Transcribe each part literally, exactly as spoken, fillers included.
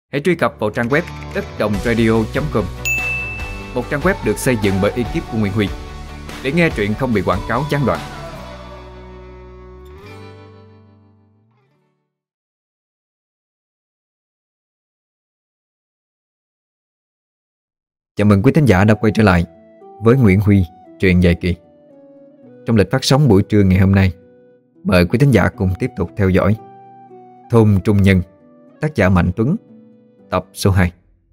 Hãy truy cập vào trang web đất đồng radio chấm com, một trang web được xây dựng bởi ekip của Nguyễn Huy, để nghe truyện không bị quảng cáo gián đoạn. Chào mừng quý thính giả đã quay trở lại với Nguyễn Huy, truyện dài kỳ. Trong lịch phát sóng buổi trưa ngày hôm nay, mời quý thính giả cùng tiếp tục theo dõi Thôn Trung Nhân, tác giả Mạnh Tuấn, tập số hai.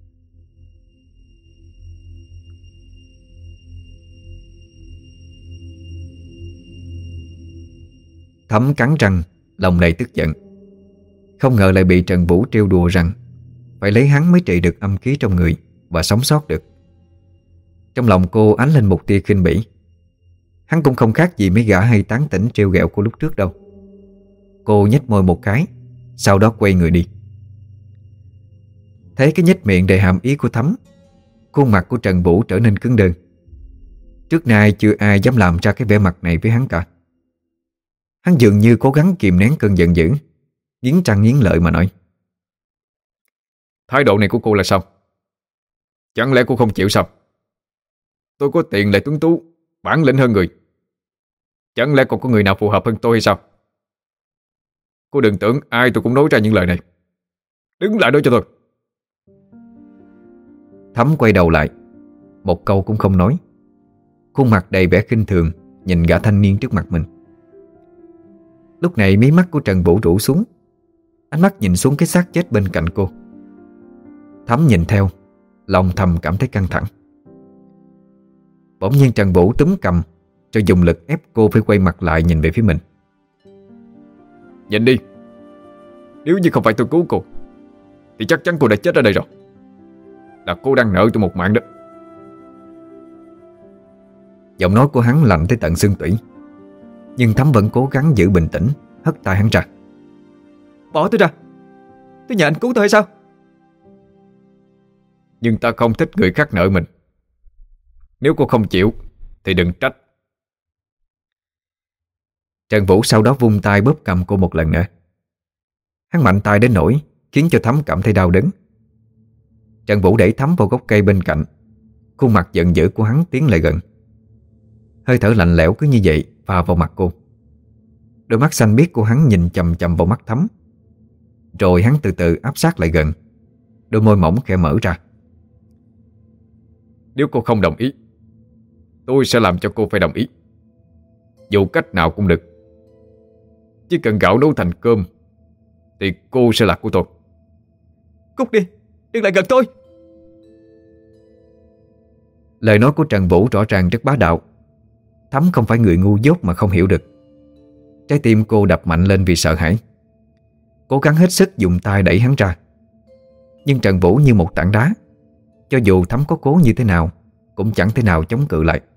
Thấm cắn răng, lòng đầy tức giận. Không ngờ lại bị Trần Vũ trêu đùa rằng phải lấy hắn mới trị được âm khí trong người và sống sót được. Trong lòng cô ánh lên một tia khinh bỉ. Hắn cũng không khác gì mấy gã hay tán tỉnh trêu ghẹo cô lúc trước đâu. Cô nhếch môi một cái, sau đó quay người đi. Thấy cái nhếch miệng đầy hàm ý của Thắm, khuôn mặt của Trần Vũ trở nên cứng đơ. Trước nay chưa ai dám làm ra cái vẻ mặt này với hắn cả. Hắn dường như cố gắng kìm nén cơn giận dữ, nghiến răng nghiến lợi mà nói: "Thái độ này của cô là sao? Chẳng lẽ cô không chịu sao? Tôi có tiền lại tuấn tú, bản lĩnh hơn người. Chẳng lẽ còn có người nào phù hợp hơn tôi hay sao? Cô đừng tưởng ai tôi cũng nói ra những lời này. Đứng lại đó cho tôi." Thắm quay đầu lại, một câu cũng không nói, khuôn mặt đầy vẻ khinh thường nhìn gã thanh niên trước mặt mình. Lúc này mí mắt của Trần Vũ rũ xuống, ánh mắt nhìn xuống cái xác chết bên cạnh cô. Thắm nhìn theo, lòng thầm cảm thấy căng thẳng. Bỗng nhiên Trần Vũ túm cầm, rồi dùng lực ép cô phải quay mặt lại nhìn về phía mình. "Nhìn đi, nếu như không phải tôi cứu cô thì chắc chắn cô đã chết ở đây rồi. Là cô đang nợ tôi một mạng đó." Giọng nói của hắn lạnh tới tận xương tủy, nhưng Thắm vẫn cố gắng giữ bình tĩnh, hất tay hắn ra. "Bỏ tôi ra, tôi nhờ anh cứu tôi hay sao?" "Nhưng ta không thích người khác nợ mình. Nếu cô không chịu thì đừng trách." Trần Vũ sau đó vung tay bóp cầm cô một lần nữa. Hắn mạnh tay đến nỗi khiến cho Thắm cảm thấy đau đớn. Trần Vũ đẩy Thắm vào gốc cây bên cạnh. Khuôn mặt giận dữ của hắn tiến lại gần. Hơi thở lạnh lẽo cứ như vậy phà vào mặt cô. Đôi mắt xanh biếc của hắn nhìn chằm chằm vào mắt Thắm. Rồi hắn từ từ áp sát lại gần, đôi môi mỏng khẽ mở ra. "Nếu cô không đồng ý, tôi sẽ làm cho cô phải đồng ý. Dù cách nào cũng được. Chỉ cần gạo nấu thành cơm thì cô sẽ là của tôi." "Cút đi, đừng lại gần tôi." Lời nói của Trần Vũ rõ ràng rất bá đạo. Thắm không phải người ngu dốt mà không hiểu được. Trái tim cô đập mạnh lên vì sợ hãi, cố gắng hết sức dùng tay đẩy hắn ra. Nhưng Trần Vũ như một tảng đá, cho dù Thắm có cố như thế nào cũng chẳng thể nào chống cự lại.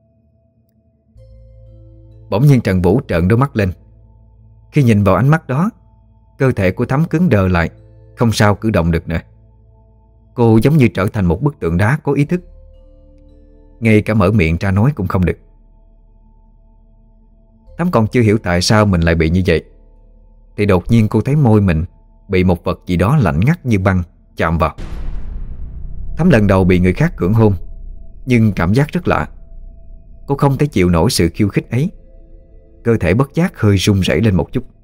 Bỗng nhiên Trần Vũ trợn đôi mắt lên. Khi nhìn vào ánh mắt đó, cơ thể của Thắm cứng đờ lại, không sao cử động được nữa. Cô giống như trở thành một bức tượng đá có ý thức, ngay cả mở miệng ra nói cũng không được. Thắm còn chưa hiểu tại sao mình lại bị như vậy, thì đột nhiên cô thấy môi mình bị một vật gì đó lạnh ngắt như băng chạm vào. Thắm lần đầu bị người khác cưỡng hôn, nhưng cảm giác rất lạ. Cô không thể chịu nổi sự khiêu khích ấy. Cơ thể bất giác hơi run rẩy lên một chút.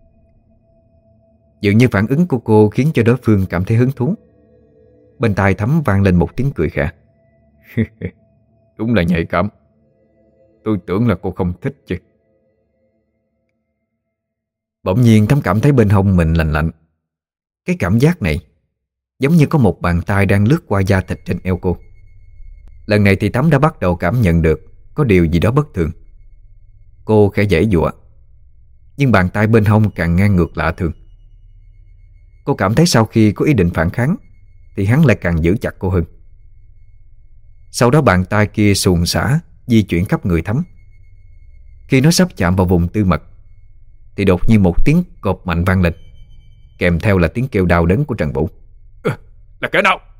Dường như phản ứng của cô khiến cho đối phương cảm thấy hứng thú. Bên tai Thắm vang lên một tiếng cười khẽ. "Đúng là nhạy cảm. Tôi tưởng là cô không thích chứ." Bỗng nhiên Thắm cảm thấy bên hông mình lạnh lạnh. Cái cảm giác này giống như có một bàn tay đang lướt qua da thịt trên eo cô. Lần này thì Thắm đã bắt đầu cảm nhận được có điều gì đó bất thường. Cô khẽ giãy giụa, nhưng bàn tay bên hông càng ngang ngược lạ thường. Cô cảm thấy sau khi có ý định phản kháng thì hắn lại càng giữ chặt cô hơn. Sau đó bàn tay kia xuồng xả di chuyển khắp người Thắm. Khi nó sắp chạm vào vùng tư mật thì đột nhiên một tiếng cộp mạnh vang lên, kèm theo là tiếng kêu đau đớn của Trần Vũ. "Ừ, là kẻ nào?"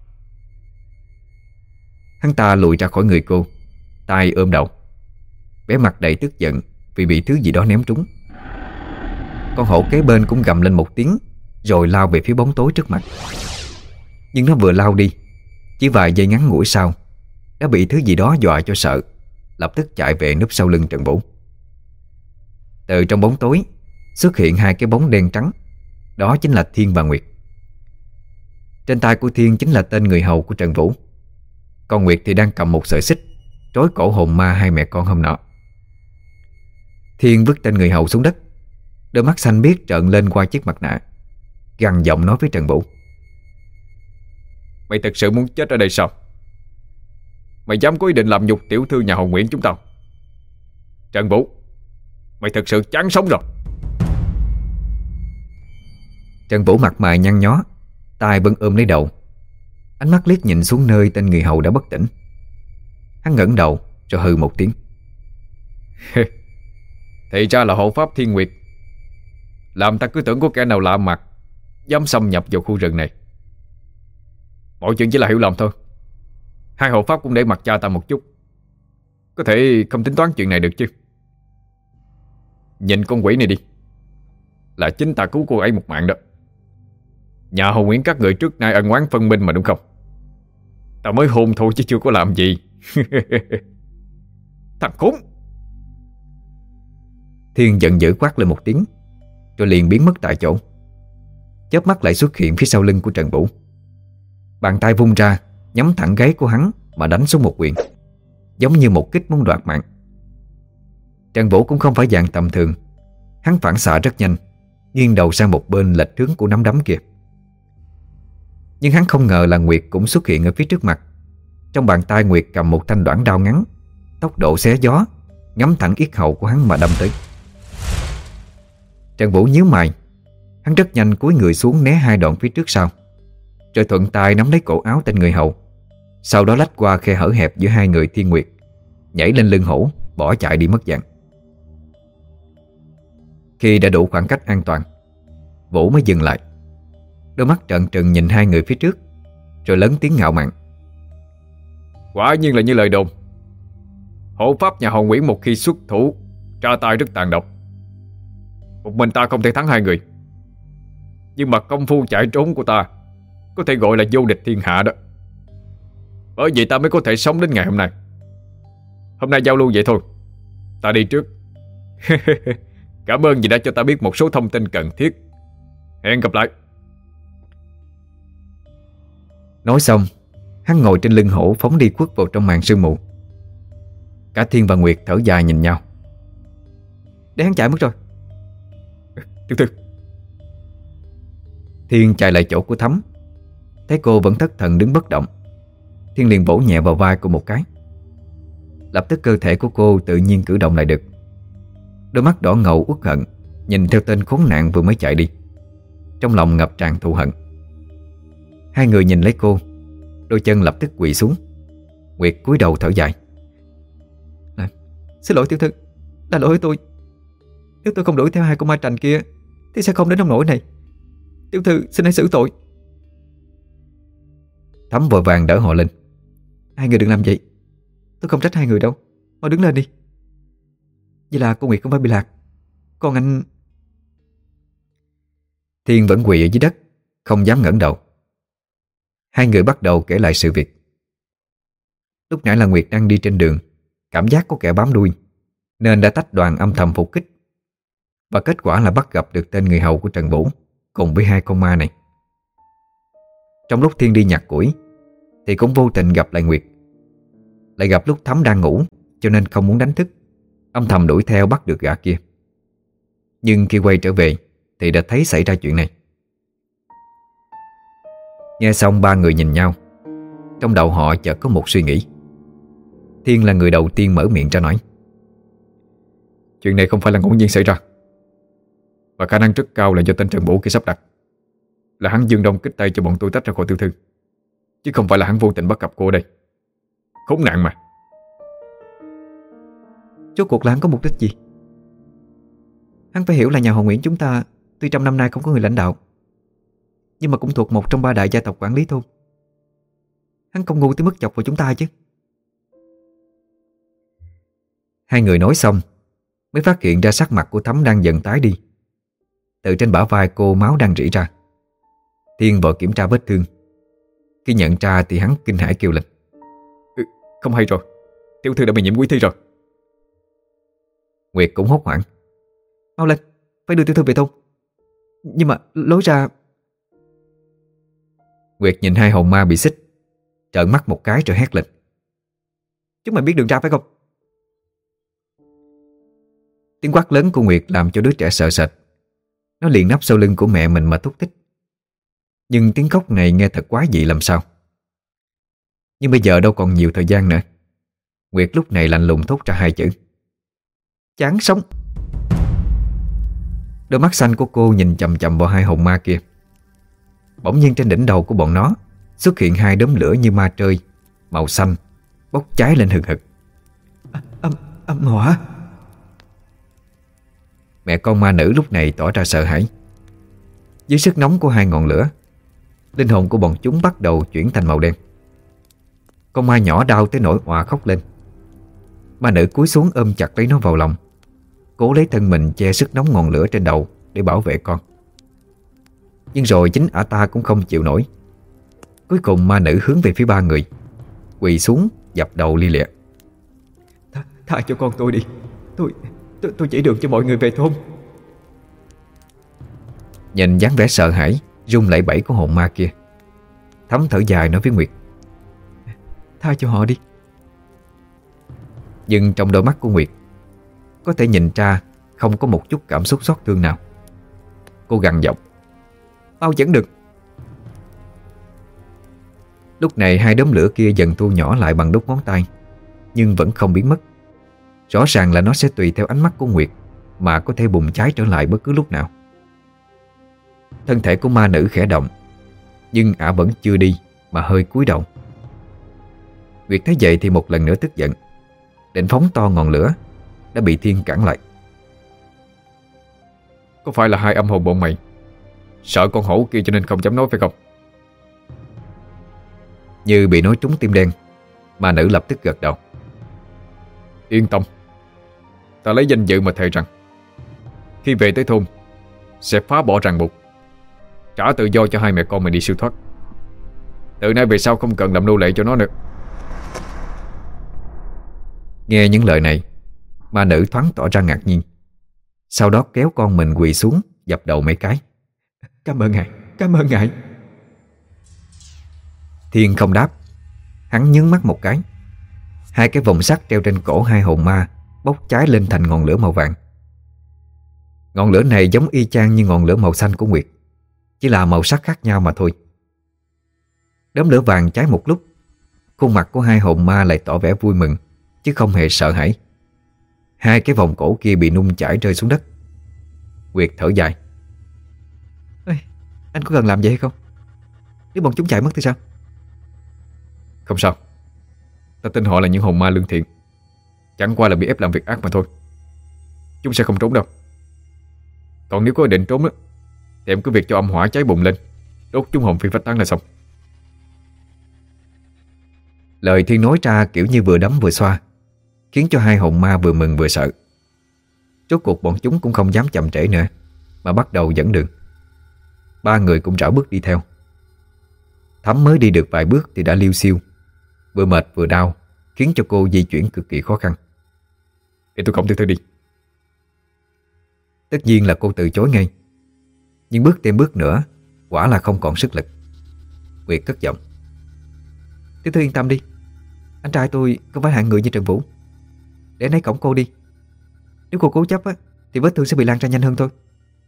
Hắn ta lùi ra khỏi người cô, tay ôm đầu, vẻ mặt đầy tức giận vì bị thứ gì đó ném trúng. Con hổ kế bên cũng gầm lên một tiếng, rồi lao về phía bóng tối trước mặt. Nhưng nó vừa lao đi, chỉ vài giây ngắn ngủi sau đã bị thứ gì đó dọa cho sợ, lập tức chạy về núp sau lưng Trần Vũ. Từ trong bóng tối xuất hiện hai cái bóng đen trắng. Đó chính là Thiên và Nguyệt. Trên tay của Thiên chính là tên người hầu của Trần Vũ, còn Nguyệt thì đang cầm một sợi xích trói cổ hồn ma hai mẹ con hôm nọ. Thiên vứt tên người hầu xuống đất, đôi mắt xanh biếc trợn lên qua chiếc mặt nạ, gằn giọng nói với Trần Vũ: Mày thật sự muốn chết ở đây sao? Mày dám có ý định làm nhục tiểu thư nhà họ Nguyễn chúng tao? Trần Vũ, mày thật sự chán sống rồi. Trần Vũ mặt mày nhăn nhó, tay vẫn ôm lấy đầu, ánh mắt liếc nhìn xuống nơi tên người hầu đã bất tỉnh. Hắn ngẩng đầu rồi hừ một tiếng: Thì ra là hộ pháp Thiên Nguyệt. Làm ta cứ tưởng có kẻ nào lạ mặt dám xâm nhập vào khu rừng này. Mọi chuyện chỉ là hiểu lầm thôi. Hai hộ pháp cũng để mặt cha ta một chút, có thể không tính toán chuyện này được chứ. Nhìn con quỷ này đi, là chính ta cứu cô ấy một mạng đó. Nhà họ Nguyễn các người trước nay ân oán phân minh mà đúng không? Ta mới hôn thôi chứ chưa có làm gì. Thằng khốn! Thiên giận dữ quát lên một tiếng, rồi liền biến mất tại chỗ. Chớp mắt lại xuất hiện phía sau lưng của Trần Vũ. Bàn tay vung ra, nhắm thẳng gáy của hắn mà đánh xuống một quyền, giống như một kích muốn đoạt mạng. Trần Vũ cũng không phải dạng tầm thường. Hắn phản xạ rất nhanh, nghiêng đầu sang một bên lệch hướng của nắm đấm kia. Nhưng hắn không ngờ là Nguyệt cũng xuất hiện ở phía trước mặt. Trong bàn tay Nguyệt cầm một thanh đoạn đao ngắn, tốc độ xé gió, ngắm thẳng yết hầu của hắn mà đâm tới. Trần Vũ nhíu mày, hắn rất nhanh cúi người xuống né hai đoạn phía trước sau, rồi thuận tay nắm lấy cổ áo tên người hầu, sau đó lách qua khe hở hẹp giữa hai người Thiên Nguyệt, nhảy lên lưng hổ, bỏ chạy đi mất dạng. Khi đã đủ khoảng cách an toàn, Vũ mới dừng lại, đôi mắt trợn trừng nhìn hai người phía trước, rồi lớn tiếng ngạo mạn: Quả nhiên là như lời đồn. Hộ pháp nhà họ Nguyễn một khi xuất thủ ra tay rất tàn độc. Một mình ta không thể thắng hai người, nhưng mà công phu chạy trốn của ta có thể gọi là vô địch thiên hạ đó. Bởi vậy ta mới có thể sống đến ngày hôm nay. Hôm nay giao lưu vậy thôi, ta đi trước. Cảm ơn vì đã cho ta biết một số thông tin cần thiết. Hẹn gặp lại. Nói xong, hắn ngồi trên lưng hổ phóng đi khuất vào trong màn sương mù. Cả Thiên và Nguyệt thở dài nhìn nhau. Để hắn chạy mất rồi. Tiểu thư. Thiên chạy lại chỗ của Thắm, thấy cô vẫn thất thần đứng bất động. Thiên liền vỗ nhẹ vào vai cô một cái. Lập tức cơ thể của cô tự nhiên cử động lại được. Đôi mắt đỏ ngầu uất hận nhìn theo tên khốn nạn vừa mới chạy đi, trong lòng ngập tràn thù hận. Hai người nhìn lấy cô, đôi chân lập tức quỳ xuống. Nguyệt cúi đầu thở dài: à, Xin lỗi tiểu thư, là lỗi của tôi. Nếu tôi không đuổi theo hai con ma trành kia thì sẽ không đến nông nỗi này. Tiểu thư xin hãy xử tội. Thắm vội vàng đỡ họ lên: Hai người đừng làm vậy, tôi không trách hai người đâu. Mau đứng lên đi. Vậy là cô Nguyệt không phải bị lạc, còn anh... Thiên vẫn quỳ ở dưới đất, không dám ngẩng đầu. Hai người bắt đầu kể lại sự việc. Lúc nãy là Nguyệt đang đi trên đường, cảm giác có kẻ bám đuôi, nên đã tách đoàn âm thầm phục kích. Và kết quả là bắt gặp được tên người hầu của Trần Vũ cùng với hai con ma này. Trong lúc Thiên đi nhặt củi thì cũng vô tình gặp lại Nguyệt. Lại gặp lúc Thắm đang ngủ, cho nên không muốn đánh thức, âm thầm đuổi theo bắt được gã kia. Nhưng khi quay trở về thì đã thấy xảy ra chuyện này. Nghe xong ba người nhìn nhau, trong đầu họ chợt có một suy nghĩ. Thiên là người đầu tiên mở miệng ra nói: Chuyện này không phải là ngẫu nhiên xảy ra, và khả năng rất cao là do tên Trần Vũ kia sắp đặt. Là hắn dương đông kích tây cho bọn tôi tách ra khỏi tiểu thư, chứ không phải là hắn vô tình bắt gặp cô ở đây. Khốn nạn mà. Rốt cuộc là hắn có mục đích gì? Hắn phải hiểu là nhà họ Nguyễn chúng ta tuy trăm năm nay không có người lãnh đạo, nhưng mà cũng thuộc một trong ba đại gia tộc quản lý thôn. Hắn không ngu tới mức chọc vào chúng ta chứ. Hai người nói xong mới phát hiện ra sắc mặt của Thắm đang dần tái đi. Từ trên bả vai cô máu đang rỉ ra. Thiên vội kiểm tra vết thương. Khi nhận ra thì hắn kinh hãi kêu lên: ừ, Không hay rồi, tiểu thư đã bị nhiễm quý thi rồi. Nguyệt cũng hốt hoảng: Mau lên, phải đưa tiểu thư về thôn. Nhưng mà lối ra... Nguyệt nhìn hai hồn ma bị xích, trợn mắt một cái rồi hét lên: Chúng mày biết đường ra phải không? Tiếng quát lớn của Nguyệt làm cho đứa trẻ sợ sệt. Nó liền nấp sau lưng của mẹ mình mà thúc thích. Nhưng tiếng khóc này nghe thật quái dị làm sao. Nhưng bây giờ đâu còn nhiều thời gian nữa. Nguyệt lúc này lạnh lùng thốt ra hai chữ: Chán sống. Đôi mắt xanh của cô nhìn chầm chầm vào hai hồn ma kia. Bỗng nhiên trên đỉnh đầu của bọn nó xuất hiện hai đốm lửa như ma trơi, màu xanh, bốc cháy lên hừng hực. à, Âm, âm hỏa. Mẹ con ma nữ lúc này tỏ ra sợ hãi. Dưới sức nóng của hai ngọn lửa, linh hồn của bọn chúng bắt đầu chuyển thành màu đen. Con ma nhỏ đau tới nỗi òa khóc lên. Ma nữ cúi xuống ôm chặt lấy nó vào lòng, cố lấy thân mình che sức nóng ngọn lửa trên đầu để bảo vệ con. Nhưng rồi chính ả ta cũng không chịu nổi. Cuối cùng ma nữ hướng về phía ba người, quỳ xuống dập đầu li lịa: Tha, tha cho con tôi đi. Tôi, tôi, tôi chỉ đường cho mọi người về thôn. Nhìn dáng vẻ sợ hãi, run lẩy bẩy của hồn ma kia, Thắm thở dài nói với Nguyệt: Tha cho họ đi. Nhưng trong đôi mắt của Nguyệt có thể nhìn ra không có một chút cảm xúc xót thương nào. Cô gằn giọng: Mau dẫn được. Lúc này hai đốm lửa kia dần thu nhỏ lại bằng đốt ngón tay, nhưng vẫn không biến mất. Rõ ràng là nó sẽ tùy theo ánh mắt của Nguyệt mà có thể bùng cháy trở lại bất cứ lúc nào. Thân thể của ma nữ khẽ động, nhưng ả vẫn chưa đi mà hơi cúi đầu. Nguyệt thấy vậy thì một lần nữa tức giận, định phóng to ngọn lửa, đã bị Thiên cản lại. Có phải là hai âm hồn bọn mày sợ con hổ kia cho nên không dám nói phải không? Như bị nói trúng tim đen, ma nữ lập tức gật đầu: Yên tâm, ta lấy danh dự mà thề rằng khi về tới thôn sẽ phá bỏ ràng buộc, trả tự do cho hai mẹ con mình đi siêu thoát. Từ nay về sau không cần làm nô lệ cho nó nữa. Nghe những lời này, ma nữ thoáng tỏ ra ngạc nhiên, sau đó kéo con mình quỳ xuống dập đầu mấy cái: Cảm ơn ngài, cảm ơn ngài. Thiên không đáp. Hắn nhướng mắt một cái. Hai cái vòng sắt treo trên cổ hai hồn ma bốc cháy lên thành ngọn lửa màu vàng. Ngọn lửa này giống y chang như ngọn lửa màu xanh của Nguyệt, chỉ là màu sắc khác nhau mà thôi. Đốm lửa vàng cháy một lúc, khuôn mặt của hai hồn ma lại tỏ vẻ vui mừng, chứ không hề sợ hãi. Hai cái vòng cổ kia bị nung chảy rơi xuống đất. Nguyệt thở dài: Ê, anh có cần làm vậy hay không? Nếu bọn chúng chạy mất thì sao? Không sao, ta tin họ là những hồn ma lương thiện, chẳng qua là bị ép làm việc ác mà thôi. Chúng sẽ không trốn đâu. Còn nếu có ý định trốn đó, thì em cứ việc cho âm hỏa cháy bùng lên, đốt chúng hồn phi phách tán là xong. Lời Thiên nói ra kiểu như vừa đấm vừa xoa, khiến cho hai hồn ma vừa mừng vừa sợ. Rốt cuộc bọn chúng cũng không dám chậm trễ nữa, mà bắt đầu dẫn đường. Ba người cũng rảo bước đi theo. Thắm mới đi được vài bước thì đã liêu xiêu, vừa mệt vừa đau, khiến cho cô di chuyển cực kỳ khó khăn. Để tôi cõng tiểu thư đi. Tất nhiên là cô từ chối ngay. Nhưng bước thêm bước nữa, quả là không còn sức lực. Nguyệt cất giọng: Tiểu thư yên tâm đi, anh trai tôi không phải hạng người như Trần Vũ. Để anh ấy cõng cô đi. Nếu cô cố chấp á, thì vết thương sẽ bị lan ra nhanh hơn thôi.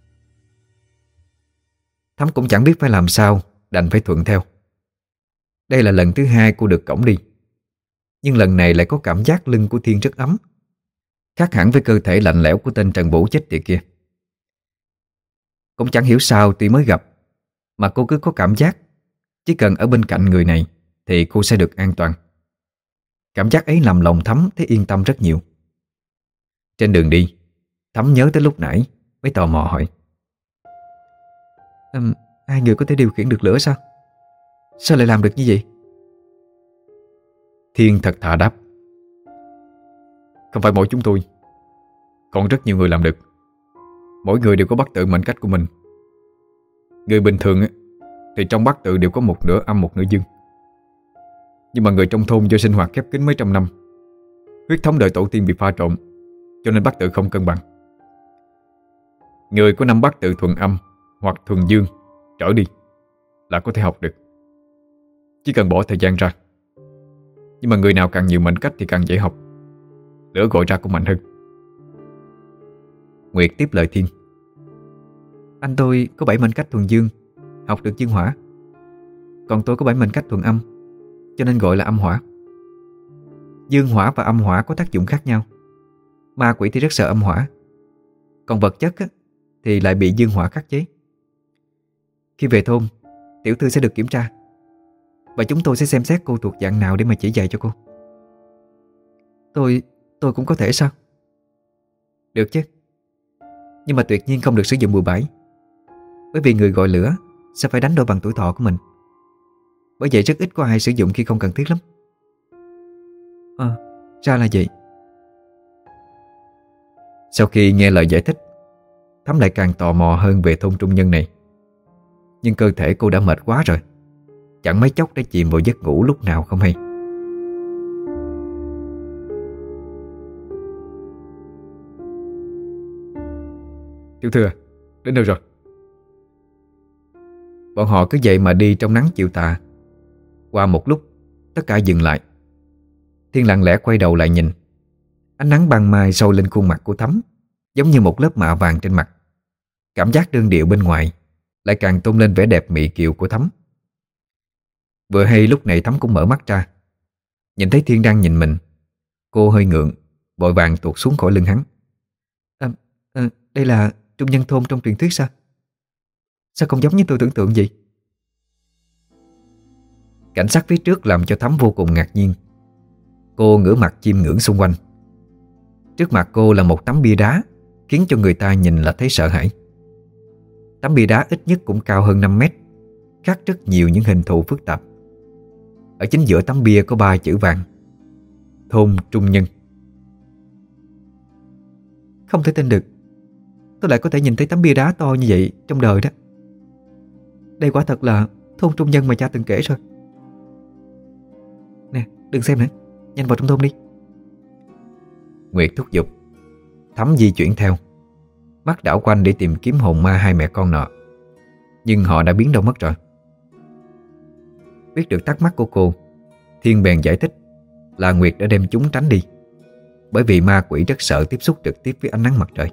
Thắm cũng chẳng biết phải làm sao, đành phải thuận theo. Đây là lần thứ hai cô được cõng đi, nhưng lần này lại có cảm giác lưng của Thiên rất ấm, khác hẳn với cơ thể lạnh lẽo của tên Trần Vũ chết tiệt kia. Cũng chẳng hiểu sao tuy mới gặp mà cô cứ có cảm giác chỉ cần ở bên cạnh người này thì cô sẽ được an toàn. Cảm giác ấy làm lòng Thắm thấy yên tâm rất nhiều. Trên đường đi, Thắm nhớ tới lúc nãy, mới tò mò hỏi: um, Hai người có thể điều khiển được lửa sao? Sao lại làm được như vậy? Thiên thật thà đáp: Không phải mỗi chúng tôi, còn rất nhiều người làm được. Mỗi người đều có bát tự mệnh cách của mình. Người bình thường thì trong bát tự đều có một nửa âm một nửa dương. Nhưng mà người trong thôn do sinh hoạt khép kín mấy trăm năm, huyết thống đời tổ tiên bị pha trộn, cho nên bát tự không cân bằng. Người có năm bát tự thuần âm hoặc thuần dương trở đi là có thể học được, chỉ cần bỏ thời gian ra. Nhưng mà người nào càng nhiều mệnh cách thì càng dễ học, lửa gọi ra cũng mạnh hơn. Nguyệt tiếp lời Thiên. Anh tôi có bảy mệnh cách thuần dương, học được dương hỏa. Còn tôi có bảy mệnh cách thuần âm, cho nên gọi là âm hỏa. Dương hỏa và âm hỏa có tác dụng khác nhau. Ma quỷ thì rất sợ âm hỏa, còn vật chất á, thì lại bị dương hỏa khắc chế. Khi về thôn, tiểu thư sẽ được kiểm tra, và chúng tôi sẽ xem xét cô thuộc dạng nào để mà chỉ dạy cho cô. Tôi, tôi cũng có thể sao? Được chứ. Nhưng mà tuyệt nhiên không được sử dụng bừa bãi, bởi vì người gọi lửa sẽ phải đánh đổi bằng tuổi thọ của mình. Bởi vậy rất ít có ai sử dụng khi không cần thiết lắm. À, ra là vậy. Sau khi nghe lời giải thích, Thắm lại càng tò mò hơn về thôn trung nhân này. Nhưng cơ thể cô đã mệt quá rồi, chẳng mấy chốc đã chìm vào giấc ngủ lúc nào không hay. Tiểu thư à, đến đâu rồi? Bọn họ cứ vậy mà đi trong nắng chiều tà. Qua một lúc, tất cả dừng lại. Thiên lặng lẽ quay đầu lại nhìn. Ánh nắng ban mai sâu lên khuôn mặt của Thắm, giống như một lớp mạ vàng trên mặt. Cảm giác đơn điệu bên ngoài lại càng tôn lên vẻ đẹp mị kiều của Thắm. Vừa hay lúc này Thắm cũng mở mắt ra, nhìn thấy Thiên đang nhìn mình. Cô hơi ngượng, vội vàng tuột xuống khỏi lưng hắn. à, à, Đây là trung nhân thôn trong truyền thuyết sao? Sao không giống như tôi tưởng tượng vậy? Cảnh sát phía trước làm cho Thắm vô cùng ngạc nhiên. Cô ngửa mặt chiêm ngưỡng xung quanh. Trước mặt cô là một tấm bia đá, khiến cho người ta nhìn là thấy sợ hãi. Tấm bia đá ít nhất cũng cao hơn năm mét, khắc rất nhiều những hình thù phức tạp. Ở chính giữa tấm bia có ba chữ vàng: Thôn Trung Nhân. Không thể tin được, tôi lại có thể nhìn thấy tấm bia đá to như vậy trong đời đó. Đây quả thật là thôn Trung Nhân mà cha từng kể rồi. Nè, đừng xem nữa, nhanh vào trong thôn đi. Nguyệt thúc giục. Thắm di chuyển theo, mắt đảo quanh để tìm kiếm hồn ma hai mẹ con nọ. Nhưng họ đã biến đâu mất rồi. Biết được thắc mắc của cô, Thiên bèn giải thích là Nguyệt đã đem chúng tránh đi, bởi vì ma quỷ rất sợ tiếp xúc trực tiếp với ánh nắng mặt trời.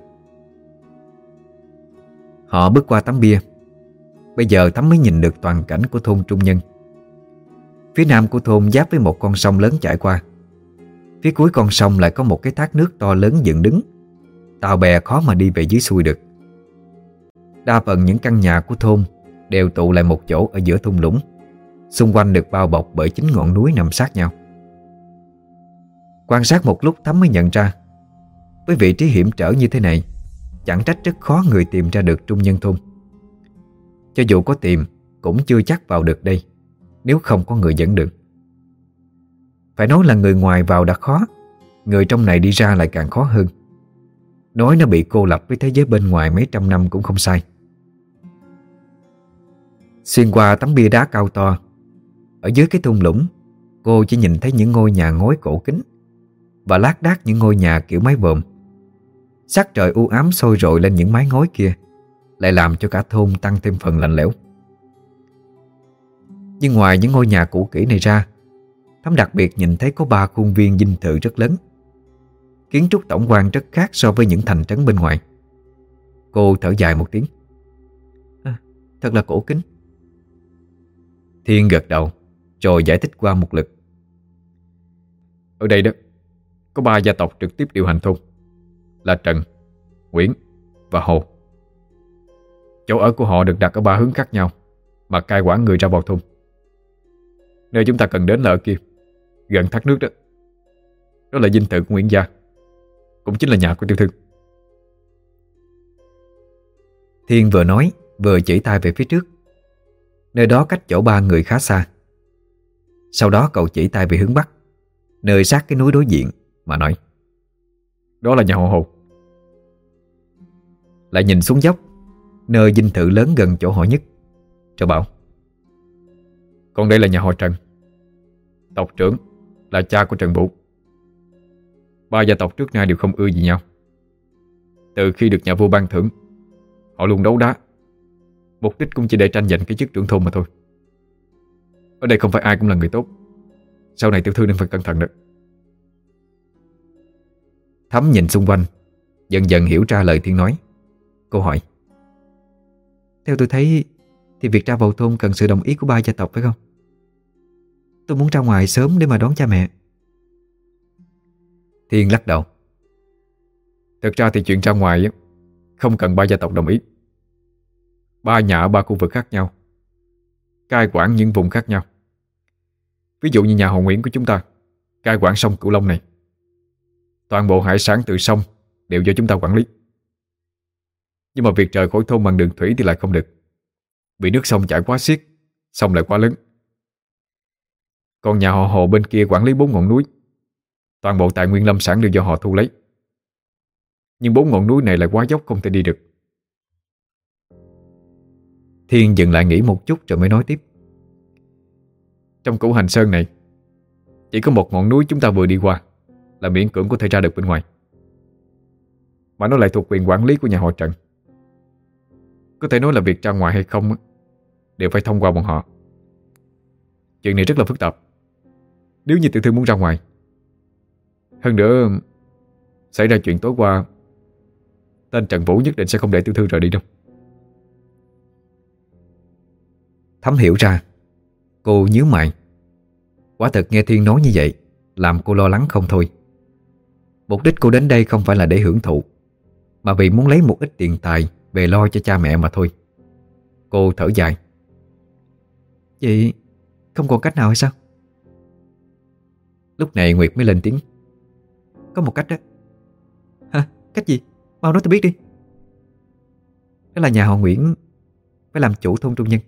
Họ bước qua tấm bia. Bây giờ Thắm mới nhìn được toàn cảnh của thôn Trung Nhân. Phía nam của thôn giáp với một con sông lớn chảy qua. Phía cuối con sông lại có một cái thác nước to lớn dựng đứng, tàu bè khó mà đi về dưới xuôi được. Đa phần những căn nhà của thôn đều tụ lại một chỗ ở giữa thung lũng, xung quanh được bao bọc bởi chính ngọn núi nằm sát nhau. Quan sát một lúc Thắm mới nhận ra, với vị trí hiểm trở như thế này, chẳng trách rất khó người tìm ra được trung nhân thôn. Cho dù có tìm cũng chưa chắc vào được đây, nếu không có người dẫn đường. Phải nói là người ngoài vào đã khó, người trong này đi ra lại càng khó hơn. Nói nó bị cô lập với thế giới bên ngoài mấy trăm năm cũng không sai. Xuyên qua tấm bia đá cao to, ở dưới cái thung lũng, cô chỉ nhìn thấy những ngôi nhà ngói cổ kính và lác đác những ngôi nhà kiểu mái vòm. Sắc trời u ám sôi rội lên những mái ngói kia, lại làm cho cả thôn tăng thêm phần lạnh lẽo. Nhưng ngoài những ngôi nhà cũ kỹ này ra, Thắm đặc biệt nhìn thấy có ba khuôn viên dinh thự rất lớn. Kiến trúc tổng quan rất khác so với những thành trấn bên ngoài. Cô thở dài một tiếng. À, thật là cổ kính. Thiên gật đầu, rồi giải thích qua một lượt. Ở đây đó, có ba gia tộc trực tiếp điều hành thôn, là Trần, Nguyễn và Hồ. Chỗ ở của họ được đặt ở ba hướng khác nhau, mà cai quản người ra vào thôn. Nơi chúng ta cần đến là ở kia, gần thác nước đó. Đó là dinh thự của Nguyễn gia, cũng chính là nhà của tiểu thư. Thiên vừa nói vừa chỉ tay về phía trước. Nơi đó cách chỗ ba người khá xa. Sau đó cậu chỉ tay về hướng bắc, nơi sát cái núi đối diện, mà nói: Đó là nhà họ Hồ. Lại nhìn xuống dốc, nơi dinh thự lớn gần chỗ họ nhất, rồi bảo: Còn đây là nhà họ Trần. tộc trưởng là cha của Trần Vũ. Ba gia tộc trước nay đều không ưa gì nhau. Từ khi được nhà vua ban thưởng, họ luôn đấu đá. Mục đích cũng chỉ để tranh giành cái chức trưởng thôn mà thôi. Ở đây không phải ai cũng là người tốt. Sau này tiểu thư nên phải cẩn thận đó. Thắm nhìn xung quanh, dần dần hiểu ra lời Thiên nói. Cô hỏi: Theo tôi thấy thì việc ra vào thôn cần sự đồng ý của ba gia tộc phải không? Tôi muốn ra ngoài sớm để mà đón cha mẹ. Thiên lắc đầu. Thực ra thì chuyện ra ngoài á, không cần ba gia tộc đồng ý. Ba nhà ở ba khu vực khác nhau, cai quản những vùng khác nhau. Ví dụ như nhà họ Nguyễn của chúng ta cai quản sông Cửu Long này. Toàn bộ hải sản từ sông đều do chúng ta quản lý. Nhưng mà việc rời khỏi thôn bằng đường thủy thì lại không được, vì nước sông chảy quá xiết, sông lại quá lớn. Còn nhà họ Hồ bên kia quản lý bốn ngọn núi. Toàn bộ tài nguyên lâm sản đều do họ thu lấy. Nhưng bốn ngọn núi này lại quá dốc, không thể đi được. Thiên dừng lại nghĩ một chút rồi mới nói tiếp. Trong Cửu Hành Sơn này, chỉ có một ngọn núi chúng ta vừa đi qua là miễn cưỡng có thể ra được bên ngoài, mà nó lại thuộc quyền quản lý của nhà họ Trần. Có thể nói là việc ra ngoài hay không đều phải thông qua bọn họ. Chuyện này rất là phức tạp. Nếu như tiểu thư muốn ra ngoài, hơn nữa xảy ra chuyện tối qua, tên Trần Vũ nhất định sẽ không để tiểu thư rời đi đâu. Thắm hiểu ra. Cô nhíu mày. Quả thật nghe Thiên nói như vậy làm cô lo lắng không thôi. Mục đích cô đến đây không phải là để hưởng thụ, mà vì muốn lấy một ít tiền tài về lo cho cha mẹ mà thôi. Cô thở dài. Vậy không còn cách nào hay sao? Lúc này Nguyệt mới lên tiếng. Có một cách đó. Hả? Cách gì? Mau nói tôi biết đi. Đó là nhà họ Nguyễn phải làm chủ thôn Trung Nhân.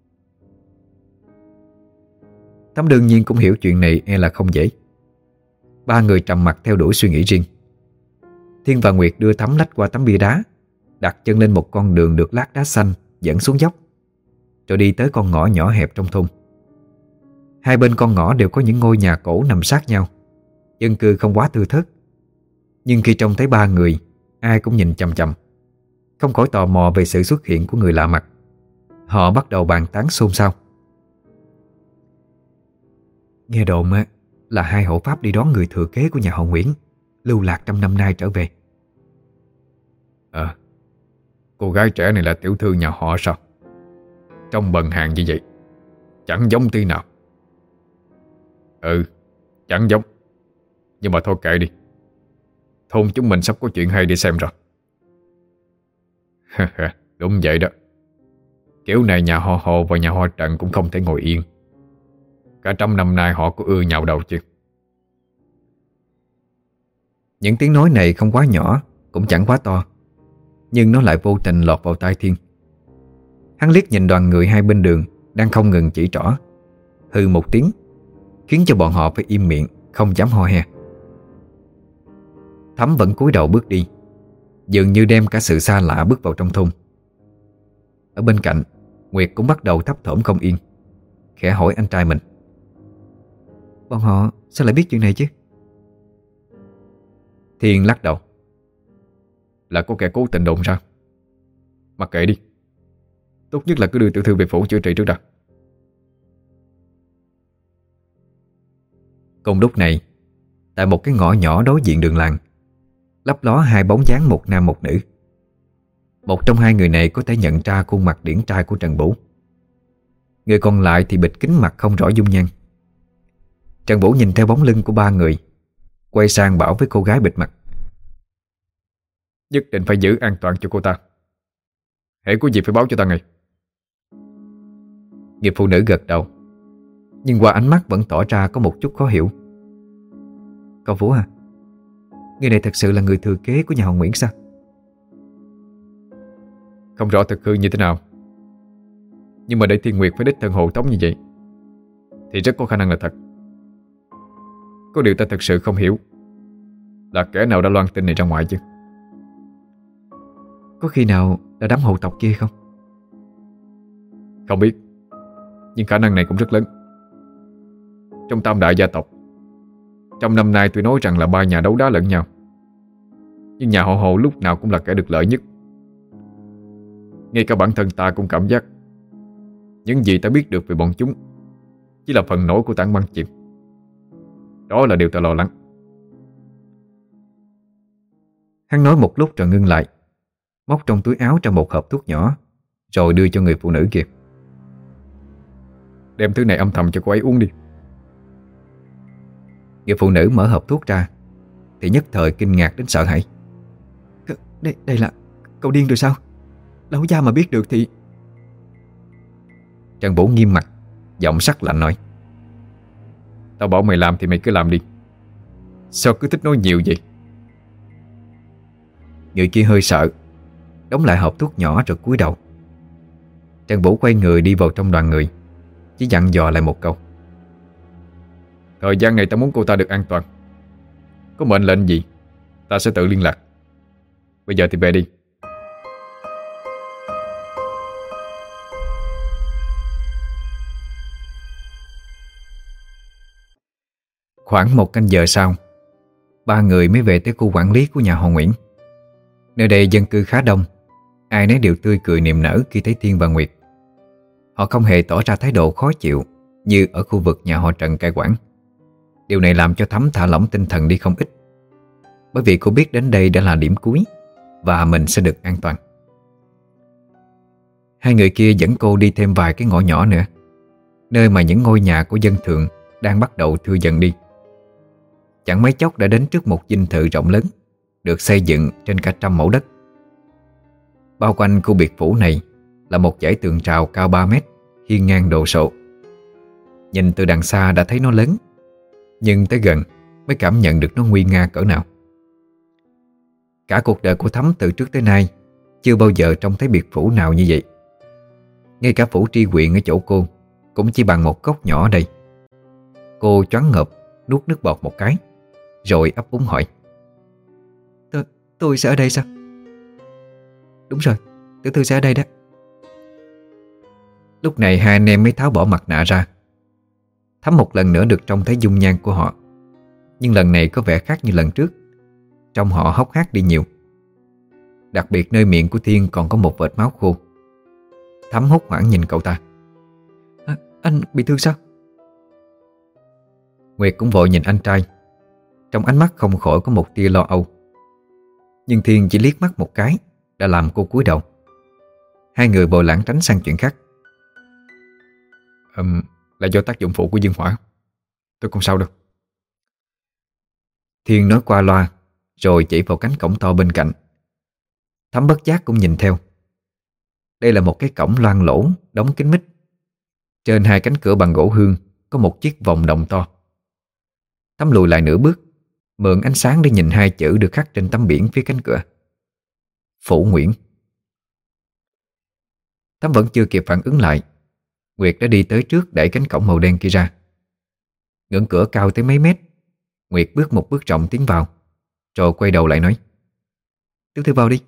Thắm đương nhiên cũng hiểu chuyện này e là không dễ. Ba người trầm mặc theo đuổi suy nghĩ riêng. Thiên và Nguyệt đưa Thắm lách qua tấm bia đá, đặt chân lên một con đường được lát đá xanh dẫn xuống dốc, rồi đi tới con ngõ nhỏ hẹp trong thôn. Hai bên con ngõ đều có những ngôi nhà cổ nằm sát nhau, dân cư không quá thưa thớt. Nhưng khi trông thấy ba người, ai cũng nhìn chằm chằm, không khỏi tò mò về sự xuất hiện của người lạ mặt. Họ bắt đầu bàn tán xôn xao. Nghe đồn á, là hai hộ pháp đi đón người thừa kế của nhà họ Nguyễn lưu lạc trăm năm nay trở về. Ờ, cô gái trẻ này là tiểu thư nhà họ sao? Trông bần hàng như vậy, chẳng giống tí nào. Ừ, chẳng giống. Nhưng mà thôi kệ đi, thôn chúng mình sắp có chuyện hay để xem rồi. Đúng vậy đó. Kiểu này nhà họ Hồ và nhà họ Trần cũng không thể ngồi yên. Cả trăm năm nay họ có ưa nhạo đầu chứ. Những tiếng nói này không quá nhỏ, cũng chẳng quá to, nhưng nó lại vô tình lọt vào tai Thiên. Hắn liếc nhìn đoàn người hai bên đường đang không ngừng chỉ trỏ, hừ một tiếng, khiến cho bọn họ phải im miệng, không dám ho he. Thắm vẫn cúi đầu bước đi, dường như đem cả sự xa lạ bước vào trong thôn. Ở bên cạnh, Nguyệt cũng bắt đầu thấp thỏm không yên, khẽ hỏi anh trai mình. Bọn họ sao lại biết chuyện này chứ? Thiên lắc đầu. Là có kẻ cố tình đồn ra. Mặc kệ đi, tốt nhất là cứ đưa tiểu thư về phủ chữa trị trước đã. Cùng lúc này, tại một cái ngõ nhỏ đối diện đường làng, lấp ló hai bóng dáng một nam một nữ. Một trong hai người này có thể nhận ra khuôn mặt điển trai của Trần Vũ. Người còn lại thì bịt kín mặt không rõ dung nhan. Trần Vũ nhìn theo bóng lưng của ba người, quay sang bảo với cô gái bịt mặt. Nhất định phải giữ an toàn cho cô ta. Hễ có gì phải báo cho ta ngay. Người phụ nữ gật đầu, nhưng qua ánh mắt vẫn tỏ ra có một chút khó hiểu. Cậu Vũ à, người này thật sự là người thừa kế của nhà họ Nguyễn sao? Không rõ thực hư như thế nào, nhưng mà để Thiên Nguyệt phải đích thân hộ tống như vậy thì rất có khả năng là thật. Có điều ta thật sự không hiểu là kẻ nào đã loan tin này ra ngoài chứ. Có khi nào là đám hộ tộc kia không? Không biết, nhưng khả năng này cũng rất lớn. trong tam đại gia tộc, trong năm nay tôi nói rằng là ba nhà đấu đá lẫn nhau, nhưng nhà họ Hồ lúc nào cũng là kẻ được lợi nhất. Ngay cả bản thân ta cũng cảm giác những gì ta biết được về bọn chúng chỉ là phần nổi của tảng băng chìm. Đó là điều ta lo lắng. Hắn nói một lúc rồi ngưng lại, móc trong túi áo ra một hộp thuốc nhỏ, rồi đưa cho người phụ nữ kia. Đem thứ này âm thầm cho cô ấy uống đi. Người phụ nữ mở hộp thuốc ra thì nhất thời kinh ngạc đến sợ hãi. Đây, đây là... cậu điên rồi sao? Lão gia mà biết được thì... Trần Vũ nghiêm mặt, giọng sắc lạnh nói: Tao bảo mày làm thì mày cứ làm đi. Sao cứ thích nói nhiều vậy? Người kia hơi sợ, đóng lại hộp thuốc nhỏ rồi cúi đầu. Trần Vũ quay người đi vào trong đoàn người, chỉ dặn dò lại một câu: Thời gian này tao muốn cô ta được an toàn. Có mệnh lệnh gì ta sẽ tự liên lạc. Bây giờ thì về đi. Khoảng một canh giờ sau, ba người mới về tới khu quản lý của nhà họ Nguyễn. Nơi đây dân cư khá đông, ai nấy đều tươi cười niềm nở khi thấy Thiên và Nguyệt. Họ không hề tỏ ra thái độ khó chịu như ở khu vực nhà họ Trần cai quản. Điều này làm cho Thắm thả lỏng tinh thần đi không ít, bởi vì cô biết đến đây đã là điểm cuối và mình sẽ được an toàn. Hai người kia dẫn cô đi thêm vài cái ngõ nhỏ nữa, nơi mà những ngôi nhà của dân thường đang bắt đầu thưa dần đi. Chẳng mấy chốc đã đến trước một dinh thự rộng lớn, được xây dựng trên cả trăm mẫu đất. Bao quanh khu biệt phủ này là một dãy tường rào cao ba mét, hiên ngang đồ sộ. Nhìn từ đằng xa đã thấy nó lớn, nhưng tới gần mới cảm nhận được nó nguy nga cỡ nào. Cả cuộc đời của Thắm từ trước tới nay chưa bao giờ trông thấy biệt phủ nào như vậy. Ngay cả phủ tri huyện ở chỗ cô cũng chỉ bằng một góc nhỏ đây. Cô choáng ngợp, nuốt nước bọt một cái, rồi ấp úng hỏi: Tôi, tôi sẽ ở đây sao? Đúng rồi, tiểu thư sẽ ở đây đó. Lúc này hai anh em mới tháo bỏ mặt nạ ra. Thắm một lần nữa được trông thấy dung nhan của họ, nhưng lần này có vẻ khác như lần trước. Trông họ hốc hác đi nhiều. Đặc biệt nơi miệng của Thiên còn có một vệt máu khô. Thắm hốt hoảng nhìn cậu ta: à, Anh bị thương sao? Nguyệt cũng vội nhìn anh trai, trong ánh mắt không khỏi có một tia lo âu. Nhưng Thiên chỉ liếc mắt một cái đã làm cô cúi đầu. Hai người vội lảng tránh sang chuyện khác. um, Là do tác dụng phụ của dương hỏa. Tôi không sao đâu. Thiên nói qua loa, rồi chỉ vào cánh cổng to bên cạnh. Thắm bất giác cũng nhìn theo. Đây là một cái cổng loang lỗ, đóng kín mít. Trên hai cánh cửa bằng gỗ hương có một chiếc vòng đồng to. Thắm lùi lại nửa bước, mượn ánh sáng để nhìn hai chữ được khắc trên tấm biển phía cánh cửa: Phủ Nguyễn. Thắm vẫn chưa kịp phản ứng lại, Nguyệt đã đi tới trước đẩy cánh cổng màu đen kia ra. Ngưỡng cửa cao tới mấy mét, Nguyệt bước một bước rộng tiến vào, rồi quay đầu lại nói: Tiểu thư vào đi.